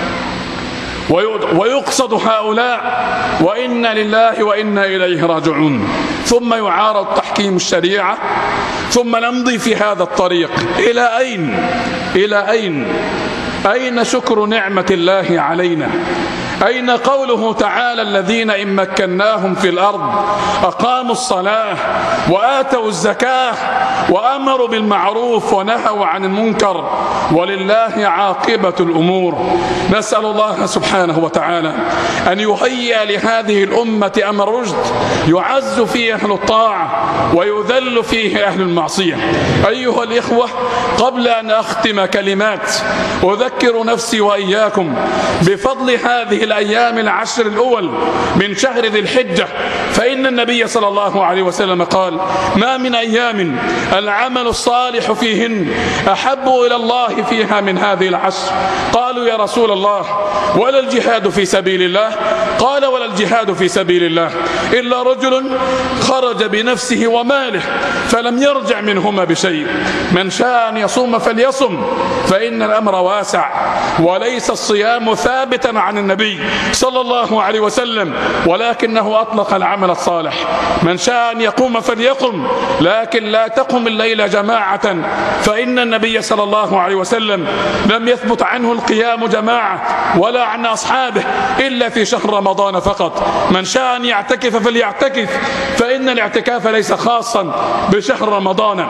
ويقصد هؤلاء، وإنا لله وإنا إليه راجعون. ثم يعارض تحكيم الشريعة، ثم نمضي في هذا الطريق إلى أين؟ إلى أين؟ أين شكر نعمة الله علينا؟ أين قوله تعالى: الذين إن مكناهم في الأرض أقاموا الصلاة وآتوا الزكاة وأمروا بالمعروف ونهوا عن المنكر ولله عاقبة الأمور. نسأل الله سبحانه وتعالى أن يهيئ لهذه الأمة أمر رشد يعز فيه أهل الطاعة ويذل فيه أهل المعصية. أيها الإخوة، قبل أن أختم كلمات أذكر نفسي وإياكم بفضل هذه الأيام العشر الأول من شهر ذي الحجة، فإن النبي صلى الله عليه وسلم قال: ما من أيام العمل الصالح فيهن أحب إلى الله فيها من هذه العشر. قالوا: يا رسول الله، ولا الجهاد في سبيل الله؟ قال: ولا الجهاد في سبيل الله إلا رجل خرج بنفسه وماله فلم يرجع منهما بشيء. من شاء أن يصوم فليصم، فإن الأمر واسع، وليس الصيام ثابتا عن النبي صلى الله عليه وسلم، ولكنه أطلق العمل الصالح. من شاء أن يقوم فليقم، لكن لا تقم الليل جماعة، فإن النبي صلى الله عليه وسلم لم يثبت عنه القيام جماعة ولا عن أصحابه إلا في شهر رمضان فقط. من شاء أن يعتكف فليعتكف، فإن الاعتكاف ليس خاصا بشهر رمضان.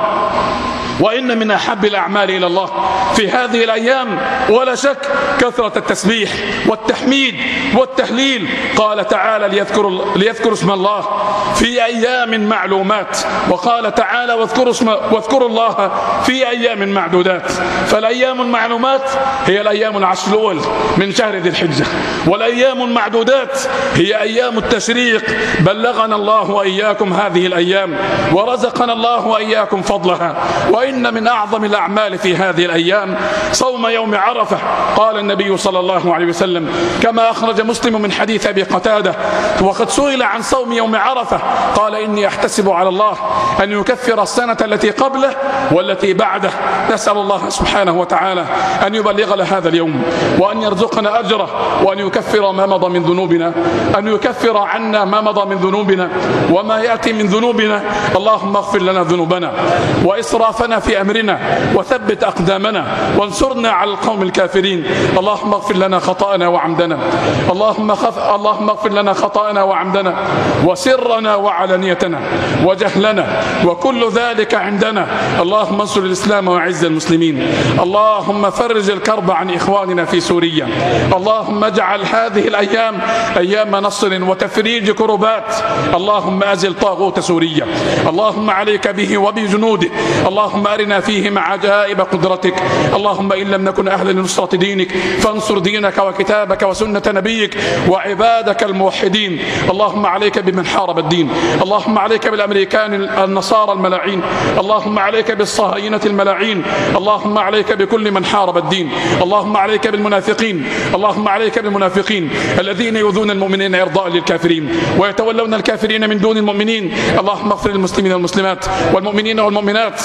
وإن من أحب الأعمال إلى الله في هذه الأيام ولا شك كثرة التسبيح والتحميد والتهليل. قال تعالى: ليذكروا اسم الله في أيام معلومات، وقال تعالى: واذكروا الله في أيام معدودات. فالأيام المعلومات هي الأيام العشر الأول من شهر ذي الحجة، والأيام المعدودات هي أيام التشريق. بلغنا الله وإياكم هذه الأيام، ورزقنا الله وإياكم فضلها. وإن من أعظم الأعمال في هذه الأيام صوم يوم عرفة. قال النبي صلى الله عليه وسلم كما أخرج مسلم من حديث أبي قتادة: وقد سئل عن صوم يوم عرفة قال: إني أحتسب على الله أن يكفر السنة التي قبله والتي بعده. نسأل الله سبحانه وتعالى أن يبلغنا هذا اليوم، وأن يرزقنا أجره، وأن يكفر ما مضى من ذنوبنا، أن يكفر عنا ما مضى من ذنوبنا وما يأتي من ذنوبنا. اللهم اغفر لنا ذنوبنا وإسرافنا في أمرنا، وثبت أقدامنا، وانصرنا على القوم الكافرين. اللهم اغفر لنا خطأنا وعمدنا، اللهم اغفر لنا خطأنا وعمدنا، وسرنا وعلانيتنا وجهلنا وكل ذلك عندنا. اللهم انصر الإسلام وعز المسلمين. اللهم فرج الكرب عن إخواننا في سوريا. اللهم اجعل هذه الأيام أيام نصر وتفريج كربات. اللهم أزل طاغوت سوريا. اللهم عليك به وبجنوده. اللهم أرنا فيهم عجائب قدرتك. اللهم إن لم نكن أهلا لنصرة دينك فانصر دينك وكتابك وسنة نبيك وعبادك الموحدين. اللهم عليك بمن حارب الدين. اللهم عليك بالأمريكان النصارى الملاعين. اللهم عليك بالصهاينة الملاعين. اللهم عليك بكل من حارب الدين. اللهم عليك بالمنافقين. اللهم عليك بالمنافقين الذين يؤذون المؤمنين إرضاء للكافرين ويتولون الكافرين من دون المؤمنين. اللهم اغفر للمسلمين والمسلمات والمؤمنين والمؤمنات.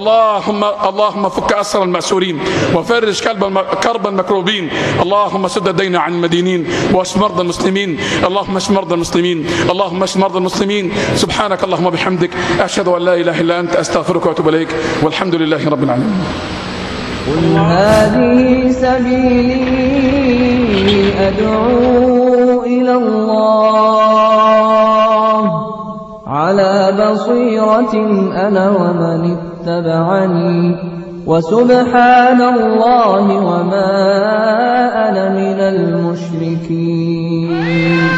اللهم فك أسر المأسورين وفرج كرب المكروبين. اللهم سد الدين عن المدينين واشف مرضى المسلمين. اللهم اشف مرضى المسلمين. اللهم اشف مرضى المسلمين. سبحانك اللهم وبحمدك أشهد أن لا إله إلا أنت أستغفرك وأتوب إليك، والحمد لله رب العالمين. قل هذه سبيلي أدعو إلى الله على بصيرة أنا ومن اتبعني، وسبحان الله وما أنا من المشركين.